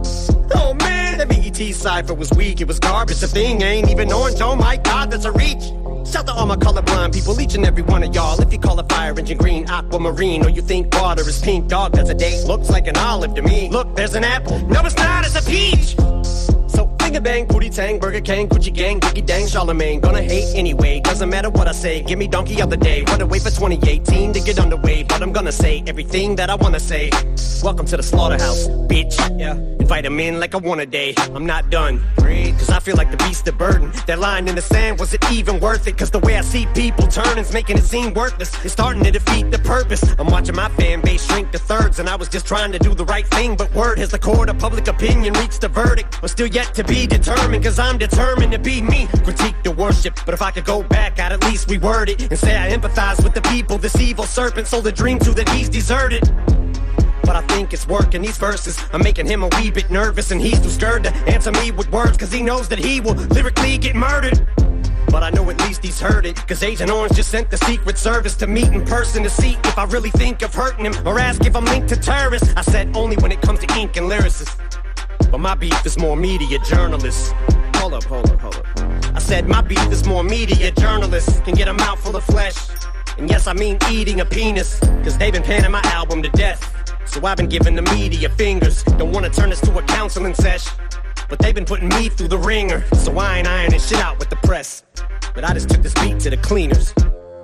Speaker 21: Oh man, that BET cypher was weak, it was garbage. The thing ain't even orange, oh my god, that's a reach. Shout to all my colorblind people, each and every one of y'all. If you call a fire engine green, aquamarine, or you think water is pink, dog, that's a date. Looks like an olive to me. Look, there's an apple. No, it's not, it's a peach. So finger bang, booty tang, Burger King, Gucci gang, Biggie dang, Charlemagne. Gonna hate anyway, doesn't matter what I say. Give me donkey of the day, wanna wait for 2018 to get underway. But I'm gonna say everything that I wanna say. Welcome to the slaughterhouse, bitch. Yeah. Invite them in like I want a day. I'm not done, cause I feel like the beast of burden. That line in the sand, was it even worth it? Cause the way I see people turning's making it seem worthless. It's starting to defeat the purpose. I'm watching my fan base shrink to thirds, and I was just trying to do the right thing. But word has the court of public opinion reached a verdict. But still yet to be determined, cause I'm determined to be me. Critique the worship, but if I could go back, I'd at least reword it and say I empathize with the people. This evil serpent sold a dream to that he's deserted. But I think it's working, these verses are making him a wee bit nervous, and he's too scared to answer me with words, cause he knows that he will lyrically get murdered. But I know at least he's heard it, cause Agent Orange just sent the Secret Service to meet in person to see if I really think of hurting him, or ask if I'm linked to terrorists. I said only when it comes to ink and lyricists. But my beef is more media journalists. Hold up. I said my beef is more media journalists can get a mouthful of flesh. And yes, I mean eating a penis, cause they've been panning my album to death. So I've been giving the media fingers. Don't wanna turn this to a counseling sesh, but they've been putting me through the ringer. So I ain't ironing shit out with the press, but I just took this beat to the cleaners.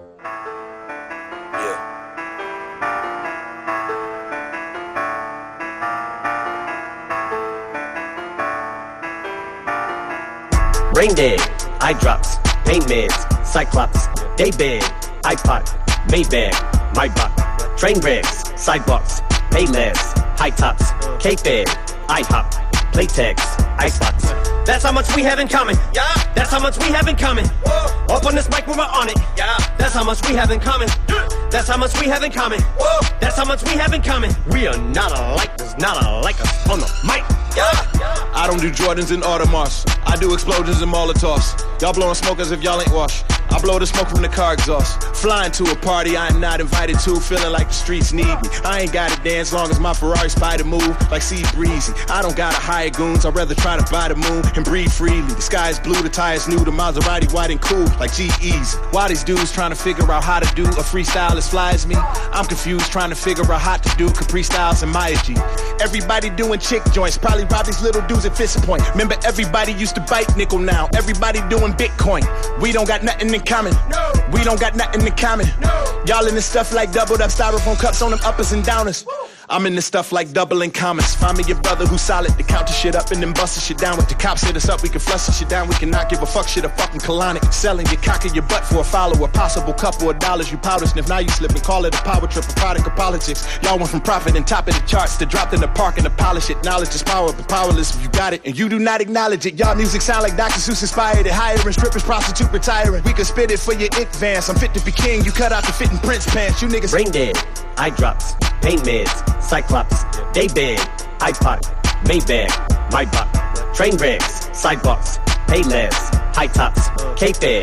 Speaker 21: Brain dead, eye drops, pain meds, Cyclops, daybed, iPod, Maybach, Maybach, train wrecks, sidewalks, Payless, high tops, K-Fed, IHOP, Playtex, Icebox. That's how much we have in common. Yeah. That's how much we have in common. Whoa. Up on this mic when we're on it. Yeah. That's how much we have in common. That's how much we have in common. Whoa. That's how much we have in common. We are not alike. There's not a like us on the mic. Yeah.
Speaker 5: I don't do Jordans and Audemars. I do explosions and Molotovs. Y'all blowing smoke as if y'all ain't washed. I blow the smoke from the car exhaust. Flying to a party I am not invited to, feeling like the streets need me. I ain't gotta dance long as my Ferrari spider move like Sea Breezy. I don't gotta hire goons, I'd rather try to buy the moon and breathe freely. The sky is blue, the tires new, the Maserati white and cool like G-Eazy. Why these dudes trying to figure out how to do a freestyle as fly as me? I'm confused trying to figure out how to do Capri Styles and Maya G. Everybody doing chick joints, probably rob these little dudes at Fist Point. Remember everybody used to bite nickel now. Everybody doing Bitcoin. We don't got nothing in common. No. We don't got nothing in common. No. Y'all in this stuff like doubled up styrofoam cups on them uppers and downers. Woo. I'm in this stuff like doubling commas. Find me your brother who's solid to count the shit up and then bust the shit down. With the cops hit us up, we can flush the shit down. We cannot give a fuck shit a fucking colonic. Selling your cock in your butt for a follower. Possible couple of dollars you powder sniff. Now you slip and call it a power trip, a product of politics. Y'all went from profit and top of the charts to dropped in the park and to polish it. Knowledge is power, but powerless if you got it and you do not acknowledge it. Y'all music sound like Dr. Seuss inspired it. Hiring strippers, prostitute retiring. We could spit it for your it vans. I'm fit to be king. You cut out the fitting Prince pants. You niggas
Speaker 21: brain dead, eye drops, pain meds, Cyclops, day bed, iPod, Maybach, my bot, train wrecks, sidewalks, Payless, high tops, K-Fed,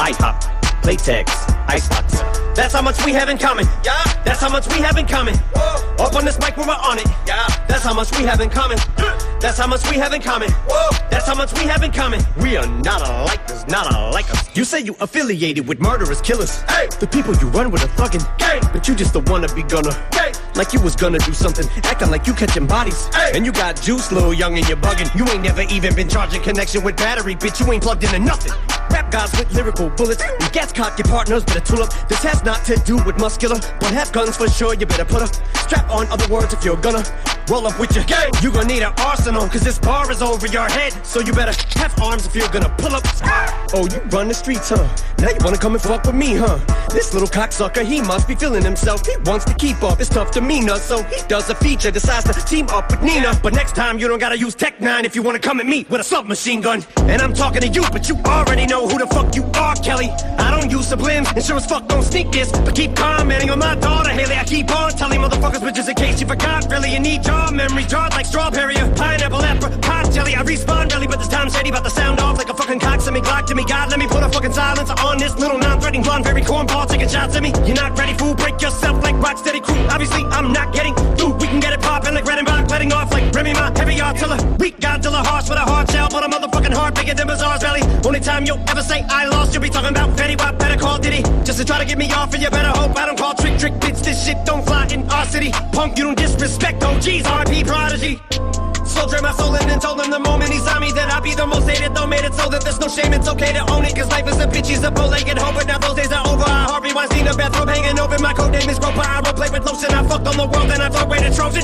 Speaker 21: IHOP, Playtex, Icebox. That's how much we have in common. Yeah. That's how much we have in common. Whoa. Up on this mic when we're on it. Yeah. That's how much we have in common. That's how much we have in common. Whoa. That's how much we have in common. We are not alike, there's not alike us. You say you affiliated with murderous killers. Hey. The people you run with are thuggin'. Gang. But you just the wannabe gunner. Gang. Like you was gonna do something, acting like you catching bodies. Hey. And you got juice, little young, and you're bugging. You ain't never even been charging connection with battery, bitch. You ain't plugged into nothing. Rap guys with lyrical bullets. You gas cock your partners, better tool up. This has not to do with muscular, but have guns for sure. You better put a strap on, other words, if you're gonna roll up with your gang. You gonna need an arsenal, cause this bar is over your head. So you better have arms if you're gonna pull up. Oh, you run the streets, huh? Now you wanna come and fuck with me, huh? This little cocksucker, he must be feeling himself. He wants to keep up, it's tough to mean us. So he does a feature, decides to team up with Nina. But next time you don't gotta use Tech 9 if you wanna come at me with a submachine gun. And I'm talking to you, but you already know who the fuck you are, Kelly. I don't use sublims, and sure as fuck don't sneak this. But keep commenting on my daughter, Haley. I keep on telling motherfuckers, but just in case you forgot, really, you need your memory jarred like strawberry or pineapple, apricot jelly. I respawn really, but this time shady, about to sound off like a fucking cock. Send me Glock to me, God, let me put a fucking silencer on this little non-threatening blonde, very cornball taking shots at me. You're not ready, fool, break yourself like Rocksteady crew. Obviously, I'm not getting through. We can get it poppin' like Redenbach, letting off like Remy Ma, heavy artillery. Weak Godzilla, harsh with a hard shell, but a motherfucking heart bigger than Bazaar's belly. Only time you'll ever say I lost, you'll be talking about Fetty Wap, better call Diddy. Just to try to get me off, and you better hope I don't call trick, bitch. This shit don't fly in our city. Punk, you don't disrespect OGs, RP Prodigy. Soldier my soul in and told him the moment he saw me that I'd be the most hated, though made it so that there's no shame, it's okay to own it. Cause life is a bitch, he's a bow-legged hoe, but now those days are over. I Harvey Weinstein, a bathrobe hanging open. My code name is Roper, I roleplay with lotion. I fucked on the world and I thought rated Trojan.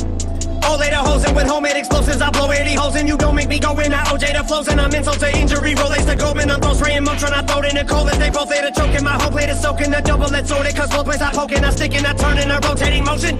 Speaker 21: All later hoes and with homemade explosives I blow 80 holes and you don't make me go in. I OJ the flows and I'm insult to injury. Rolex to Goldman, I'm throw spraying Motron. I throw it in the cold as they both later choking. My whole plate is soaking, the double-edged sword. Cause both ways I poking, I stick and I turn in a rotating motion.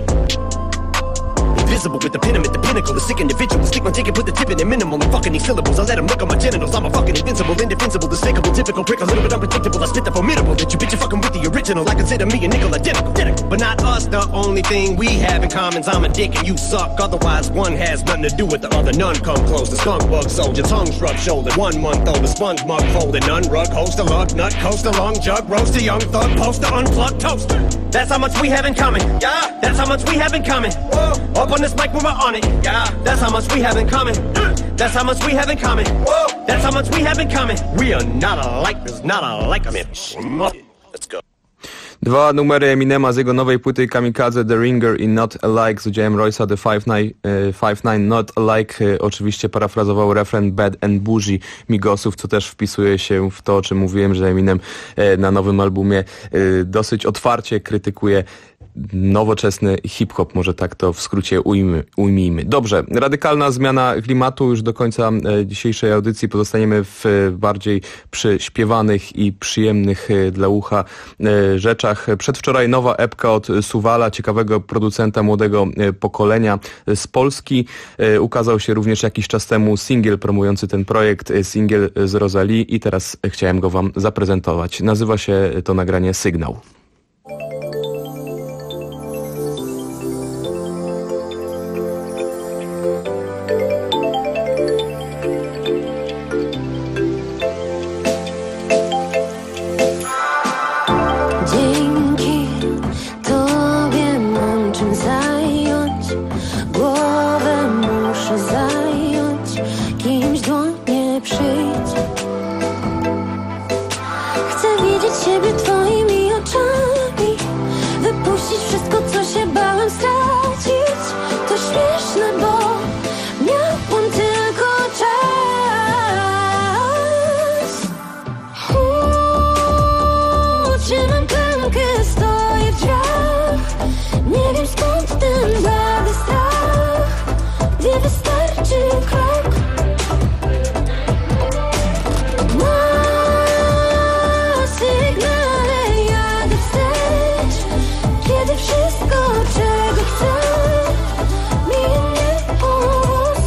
Speaker 21: Invisible with the pin, I'm at the pinnacle. The sick individual, stick my ticket, put the tip in it minimal. And fucking these syllables, I let them look on my genitals. I'm a fucking invincible, indefensible, despicable, typical prick, a little bit unpredictable. I spit the formidable, that you bitch you fucking with the original. I consider me a nickel identical. But not us, the only thing we have in common is I'm a dick and you suck. Otherwise, one has nothing to do with the other. None come close. The skunk bug soldier, tongue shrug shoulder. 1 month old, the sponge mug folded. None rug, host a lug, nut, coast a long jug, roast a young thug, post a unplugged toast. That's how much we have in common. Yeah, that's how much we have in common. Whoa. Up on this mic when we're on it. Yeah, that's how much we have in common. That's how much we have in common. Whoa. That's how much we have in common. We are not alike, there's not alike. I mean, let's go.
Speaker 16: Dwa numery Eminema z jego nowej płyty Kamikaze, The Ringer i Not Alike z udziałem Royce'a, The 5'9", Not Alike. Oczywiście parafrazował refren Bad and Bougie Migosów, co też wpisuje się w to, o czym mówiłem, że Eminem na nowym albumie dosyć otwarcie krytykuje nowoczesny hip-hop, może tak to w skrócie ujmijmy. Dobrze, radykalna zmiana klimatu. Już do końca dzisiejszej audycji pozostaniemy w bardziej przyśpiewanych i przyjemnych dla ucha rzeczach. Przedwczoraj nowa epka od Suwala, ciekawego producenta młodego pokolenia z Polski. Ukazał się również jakiś czas temu singiel promujący ten projekt, singiel z Rosalie i teraz chciałem go wam zaprezentować. Nazywa się to nagranie Sygnał.
Speaker 2: ciebie twoimi oczami, wypuścić wszystko, co się bałem stracić. To śmieszne, bo miałam tylko czas. Trzymam klamkę, stoję w drzwiach. Nie wiem skąd ten blady strach, gdzie wystarczy krok. Na sygnale jadę wstecz, kiedy wszystko, czego chcę, minie powóz.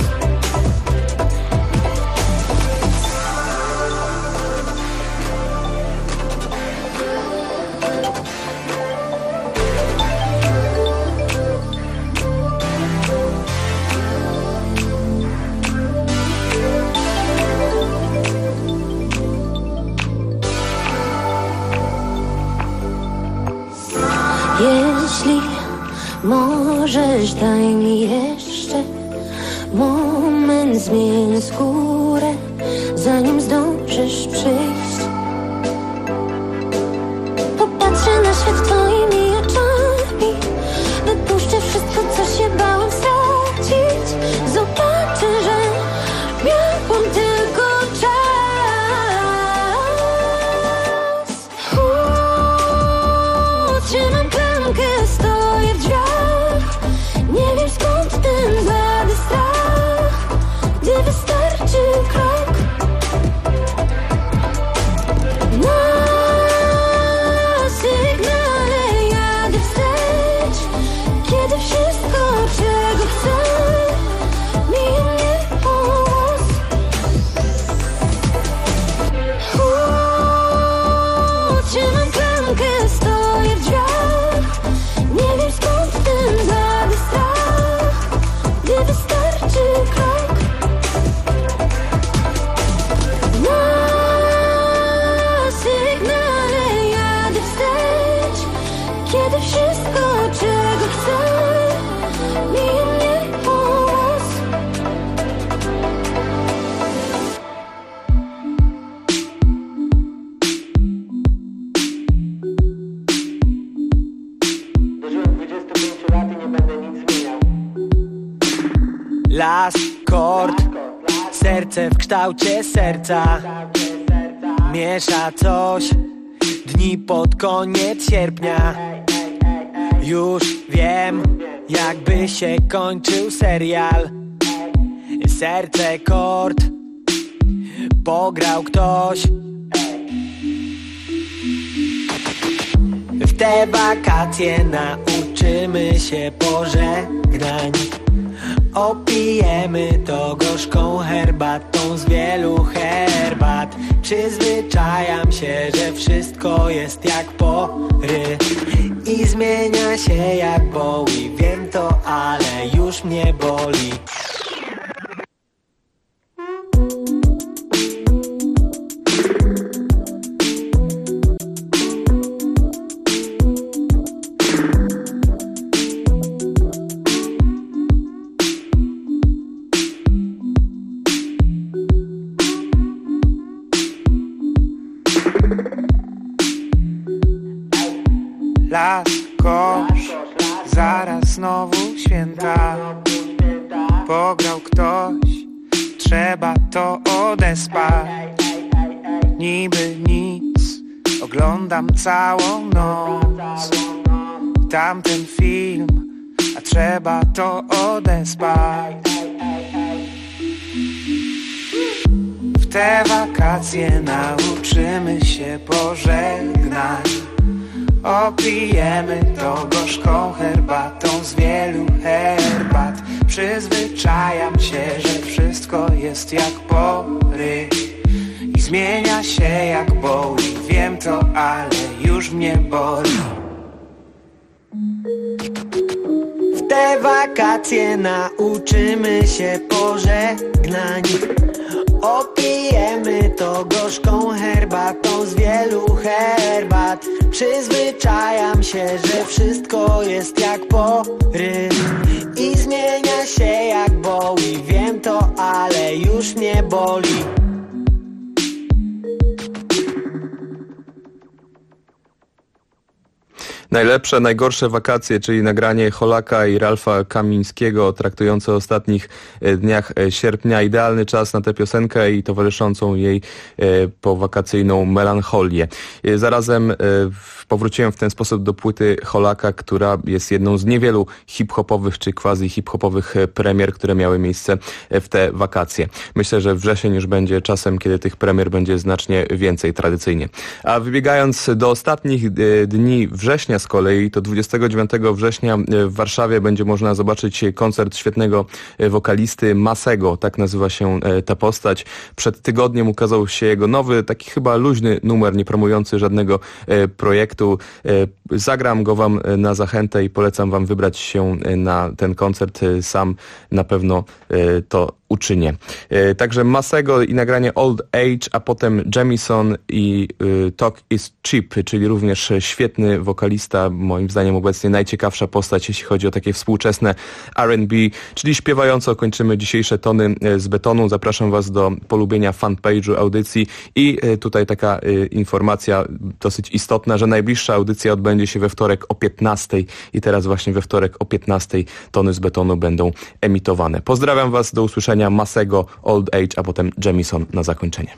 Speaker 2: Jeśli możesz, daj mi jeszcze moment, zmień skórę, zanim zdążysz przyjść. Popatrzę na świat twoimi oczami, wypuszczę wszystko, co się bałem stracić. Zobaczę, że miałam tylko czas. Trzymam klamkę, stoję w drzwiach. Nie wiem skąd ten blady strach, gdy wystarczy krok. Na sygnale jadę wstecz, kiedy wszystko, czego chcę, minie powóz. Trzymam klamkę, stoję w drzwiach. Nie wiem skąd ten blady strach, gdy wystarczy krok. Na sygnale jadę wstecz, kiedy wszystko, czego chcę, minie powóz.
Speaker 6: Las, kord, serce w kształcie serca. Miesza coś, dni pod koniec sierpnia. Już wiem, jakby się kończył serial. Serce, kord, pograł ktoś. W te wakacje nauczymy się pożegnań. Opijemy to gorzką herbatą z wielu herbat. Przyzwyczajam się, że wszystko jest jak pory i zmienia się jak Bowie. Wiem to, ale już mnie boli.
Speaker 22: Las, kosz, zaraz znowu święta. Pograł ktoś, trzeba to odespać. Niby nic, oglądam całą noc. Tamten film, a trzeba to odespać. W te wakacje nauczymy się pożegnać. Opijemy to gorzką herbatą z wielu herbat. Przyzwyczajam się, że wszystko jest jak pory i zmienia się jak Bowie. Wiem to, ale już mnie boli.
Speaker 6: W te wakacje nauczymy się pożegnań. Opijemy to gorzką herbatą z wielu herbat. Przyzwyczajam się, że wszystko jest jak pory i zmienia się jak Bowie. Wiem to, ale już mnie boli.
Speaker 16: Najlepsze, najgorsze wakacje, czyli nagranie Holaka i Ralfa Kamińskiego traktujące o ostatnich dniach sierpnia. Idealny czas na tę piosenkę i towarzyszącą jej powakacyjną melancholię. Zarazem powróciłem w ten sposób do płyty Holaka, która jest jedną z niewielu hip-hopowych czy quasi-hip-hopowych premier, które miały miejsce w te wakacje. Myślę, że wrzesień już będzie czasem, kiedy tych premier będzie znacznie więcej tradycyjnie. A wybiegając do ostatnich dni września z kolei, to 29 września w Warszawie będzie można zobaczyć koncert świetnego wokalisty Masego, tak nazywa się ta postać. Przed tygodniem ukazał się jego nowy, taki chyba luźny numer, nie promujący żadnego projektu. Zagram go wam na zachętę i polecam wam wybrać się na ten koncert. Sam na pewno to uczynię. Także Masego i nagranie Old Age, a potem Jamison i Talk is Cheap, czyli również świetny wokalista, moim zdaniem obecnie najciekawsza postać, jeśli chodzi o takie współczesne R&B, czyli śpiewająco kończymy dzisiejsze tony z betonu. Zapraszam was do polubienia fanpage'u audycji i tutaj taka informacja dosyć istotna, że najbliższa audycja odbędzie się we wtorek o 15 i teraz właśnie we wtorek o 15 tony z betonu będą emitowane. Pozdrawiam was, do usłyszenia. Masego, Old Age, a potem Jamison na zakończenie.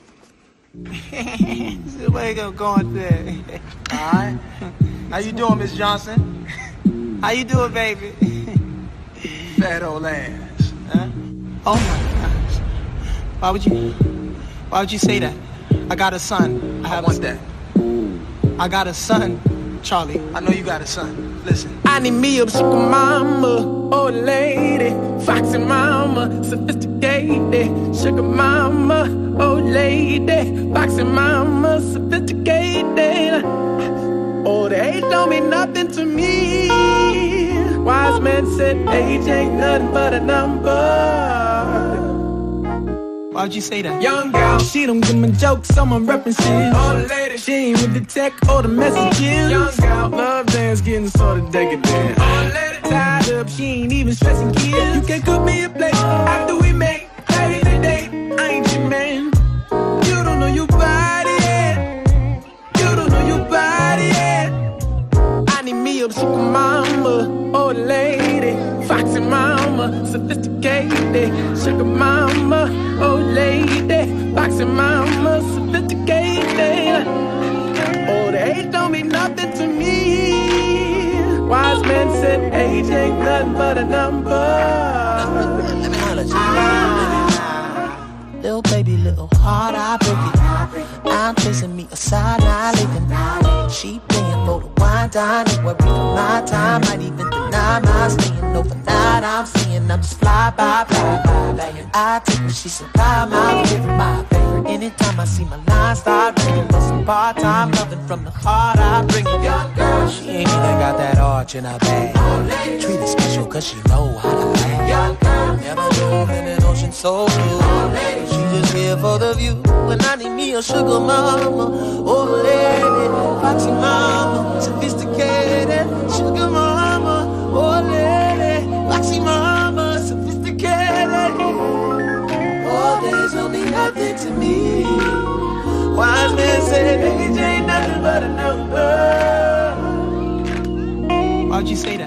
Speaker 7: How you doing, Miss Johnson? How you doing, baby? Fat old ass. Huh? Oh my gosh. Why would you say that? I got a son. I want that. I got a son, Charlie. I know you got a son. Listen.
Speaker 22: I need me a sugar mama, old lady, foxy mama, sophisticated. Sugar mama, old lady, foxy mama, sophisticated. Old age don't mean nothing to me. Wise men said age ain't nothing but a number.
Speaker 7: Why'd you say that?
Speaker 22: Young girl, she don't give me jokes, someone references. Old lady, she ain't with the tech or the messages. Young girl, love dance getting sort of decadent. Old lady, tied up, she ain't even stressing kids. You can't cook me a plate after we make day to day. I ain't your man. You don't know your body yet. You don't know your body yet. I need me a super mama, old lady, foxy mama, sophisticated. Sugar mama, old lady, foxy mama, sophisticated. Old age don't mean nothing to me. Wise men said age ain't nothing but a number.
Speaker 7: Let me holler at you. Little baby, little heart, I break it. I'm chasing me a side, not leaving. She paying for the wine, dining, worry for my time. Might even deny my staying overnight. I'm seeing I'm just fly by. I take what she supply, my favorite. Anytime I see my line start ringing, for some part-time loving from the heart, I bring it. Young girl, she ain't even got that arch in her bag. Treat her special cause she know how to act. Young girl, never knew in an ocean so blue. She just here for the view. When I need me a sugar mama, old lady, foxy mama, sophisticated. Sugar mama, old lady, foxy mama, sophisticated. All days don't mean nothing to me. Wise men say age ain't nothing but a number. Why'd you say that?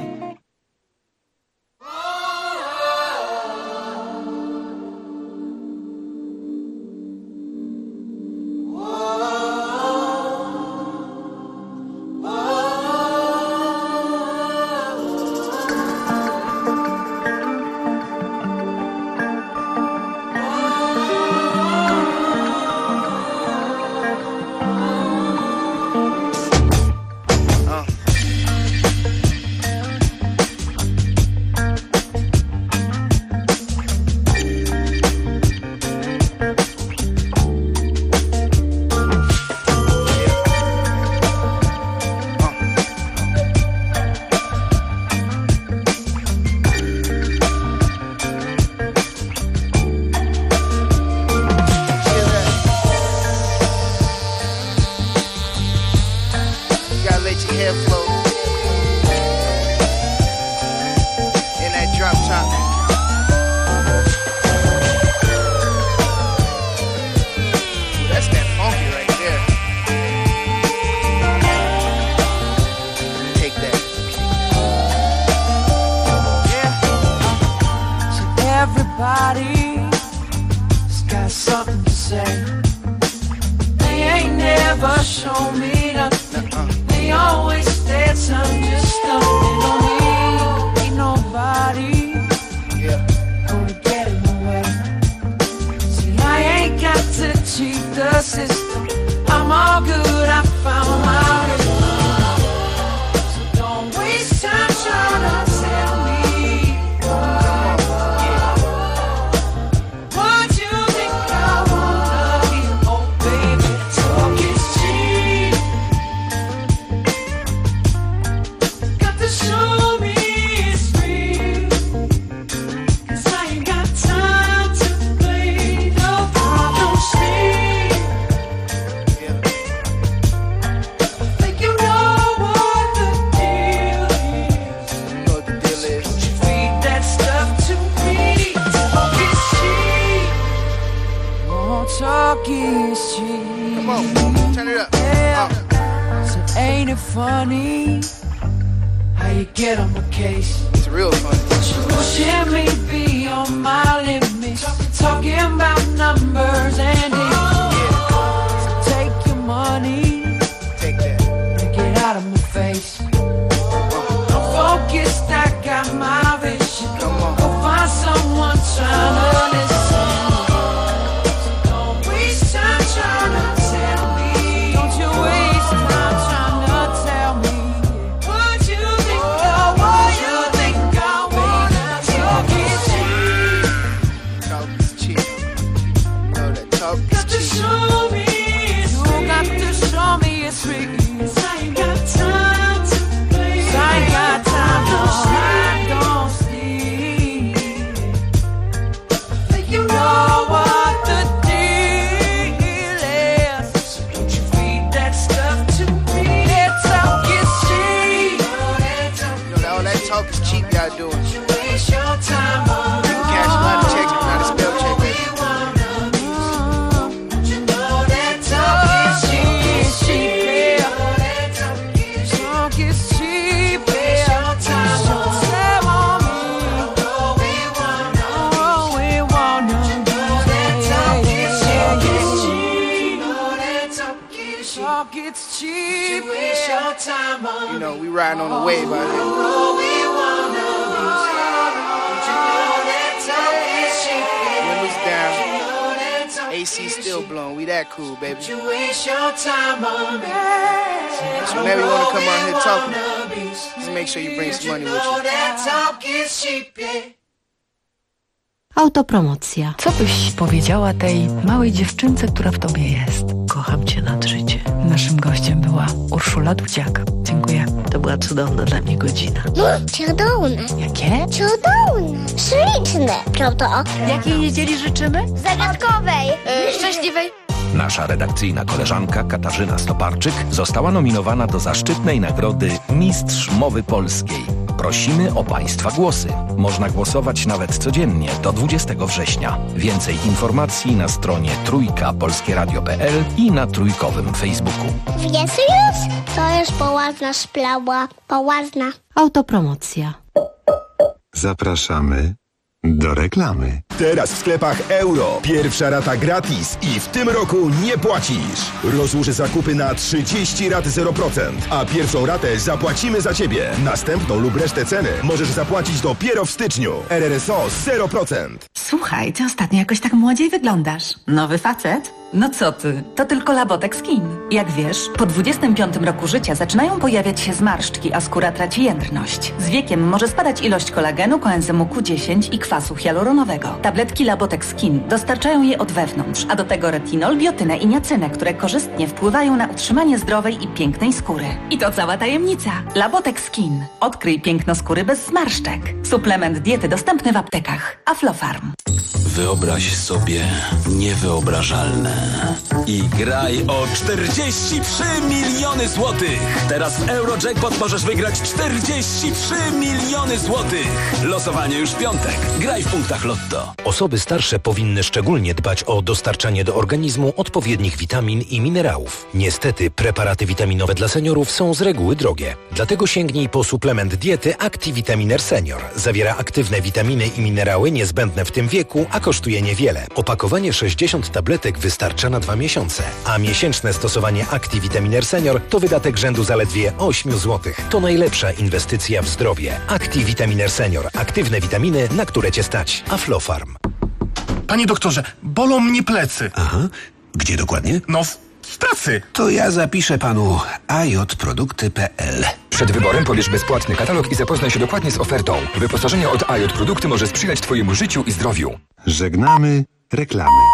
Speaker 8: it funny how you get on my case?
Speaker 21: It's real funny.
Speaker 8: Pushing me beyond my limits, talking about numbers and digits. So take your money,
Speaker 21: take that,
Speaker 8: and get out of my face. I'm focused, I got my vision. Go find someone trying to listen. Don't waste time trying to tell me. Don't you waste time trying to tell me what you think I want. What you think I want. Talk is cheap.
Speaker 21: Talk is cheap. You know that talk is
Speaker 8: Got to
Speaker 21: cheap.
Speaker 8: show me it's real. You got to show me it's real. 'Cause I ain't got time to play. 'Cause I ain't got time to I don't sleep. You know what the deal is. So don't you feed that stuff to me. That talk is cheap.
Speaker 21: You know, all that talk is cheap y'all doing.
Speaker 8: You waste your time on
Speaker 21: You can cash a lot of checks, but not a spell check, baby.
Speaker 8: you know that talk is cheap. Talk is cheap. Waste your time on tell on me. All we wanna do that talk is cheap. Talk is cheap. Waste your time on
Speaker 21: You know, we riding on the wave out here.
Speaker 8: all we wanna be. You know that talk is cheap.
Speaker 21: Windows down, AC still blowing. We that cool, baby.
Speaker 8: You waste your time on me.
Speaker 21: So whenever you want to come out here talking, just make sure you bring some money with you.
Speaker 8: That talk is cheap, yeah.
Speaker 9: Autopromocja. Co byś powiedziała tej małej dziewczynce, która w tobie jest? Kocham cię nad życie. Naszym gościem była Urszula Dudziak. Dziękuję. To była cudowna dla mnie godzina.
Speaker 2: Cudowne.
Speaker 9: Jakie?
Speaker 2: Cudowne. Śliczne. Prawda?
Speaker 9: Jakiej niedzieli życzymy?
Speaker 2: Zagadkowej. Szczęśliwej.
Speaker 23: Nasza redakcyjna koleżanka Katarzyna Stoparczyk została nominowana do zaszczytnej nagrody Mistrz Mowy Polskiej. Prosimy o Państwa głosy. Można głosować nawet codziennie do 20 września. Więcej informacji na stronie trójkapolskieradio.pl i na trójkowym Facebooku.
Speaker 2: Wiesz już? To jest poważna sprawa. Poważna.
Speaker 9: Autopromocja.
Speaker 3: Zapraszamy do reklamy.
Speaker 24: Teraz w sklepach Euro. Pierwsza rata gratis i w tym roku nie płacisz. Rozłóż zakupy na 30 rat 0%, a pierwszą ratę zapłacimy za Ciebie. Następną lub resztę ceny możesz zapłacić dopiero w styczniu. RRSO 0%.
Speaker 25: Słuchaj, ty ostatnio jakoś tak młodziej wyglądasz. Nowy facet? No co ty, to tylko Labotex Skin. Jak wiesz, po 25 roku życia zaczynają pojawiać się zmarszczki, a skóra traci jędrność. Z wiekiem może spadać ilość kolagenu, koenzymu Q10 i kwasu hialuronowego. Tabletki Labotex Skin dostarczają je od wewnątrz, a do tego retinol, biotynę i niacynę, które korzystnie wpływają na utrzymanie zdrowej i pięknej skóry. I to cała tajemnica. Labotex Skin. Odkryj piękno skóry bez zmarszczek. Suplement diety dostępny w aptekach. Aflofarm.
Speaker 10: Wyobraź sobie niewyobrażalne i graj o 43 miliony złotych. Teraz w Eurojackpot możesz wygrać 43 miliony złotych. Losowanie już w piątek. Graj w punktach Lotto.
Speaker 26: Osoby starsze powinny szczególnie dbać o dostarczanie do organizmu odpowiednich witamin i minerałów. Niestety preparaty witaminowe dla seniorów są z reguły drogie. Dlatego sięgnij po suplement diety Activitaminer Senior. Zawiera aktywne witaminy i minerały niezbędne w tym wieku, a kosztuje niewiele. Opakowanie 60 tabletek wystarcza na 2 miesiące, a miesięczne stosowanie Activitaminer Senior to wydatek rzędu zaledwie 8 zł. To najlepsza inwestycja w zdrowie. Activitaminer Senior. Aktywne witaminy, na które Cię stać. Aflofarm.
Speaker 27: Panie doktorze, bolą mnie plecy.
Speaker 28: Aha. Gdzie dokładnie?
Speaker 27: No, w pracy.
Speaker 28: To ja zapiszę panu ajotprodukty.pl.
Speaker 29: Przed wyborem pobierz bezpłatny katalog i zapoznaj się dokładnie z ofertą. Wyposażenie od AJ Produkty może sprzyjać Twojemu życiu i zdrowiu.
Speaker 3: Żegnamy reklamy.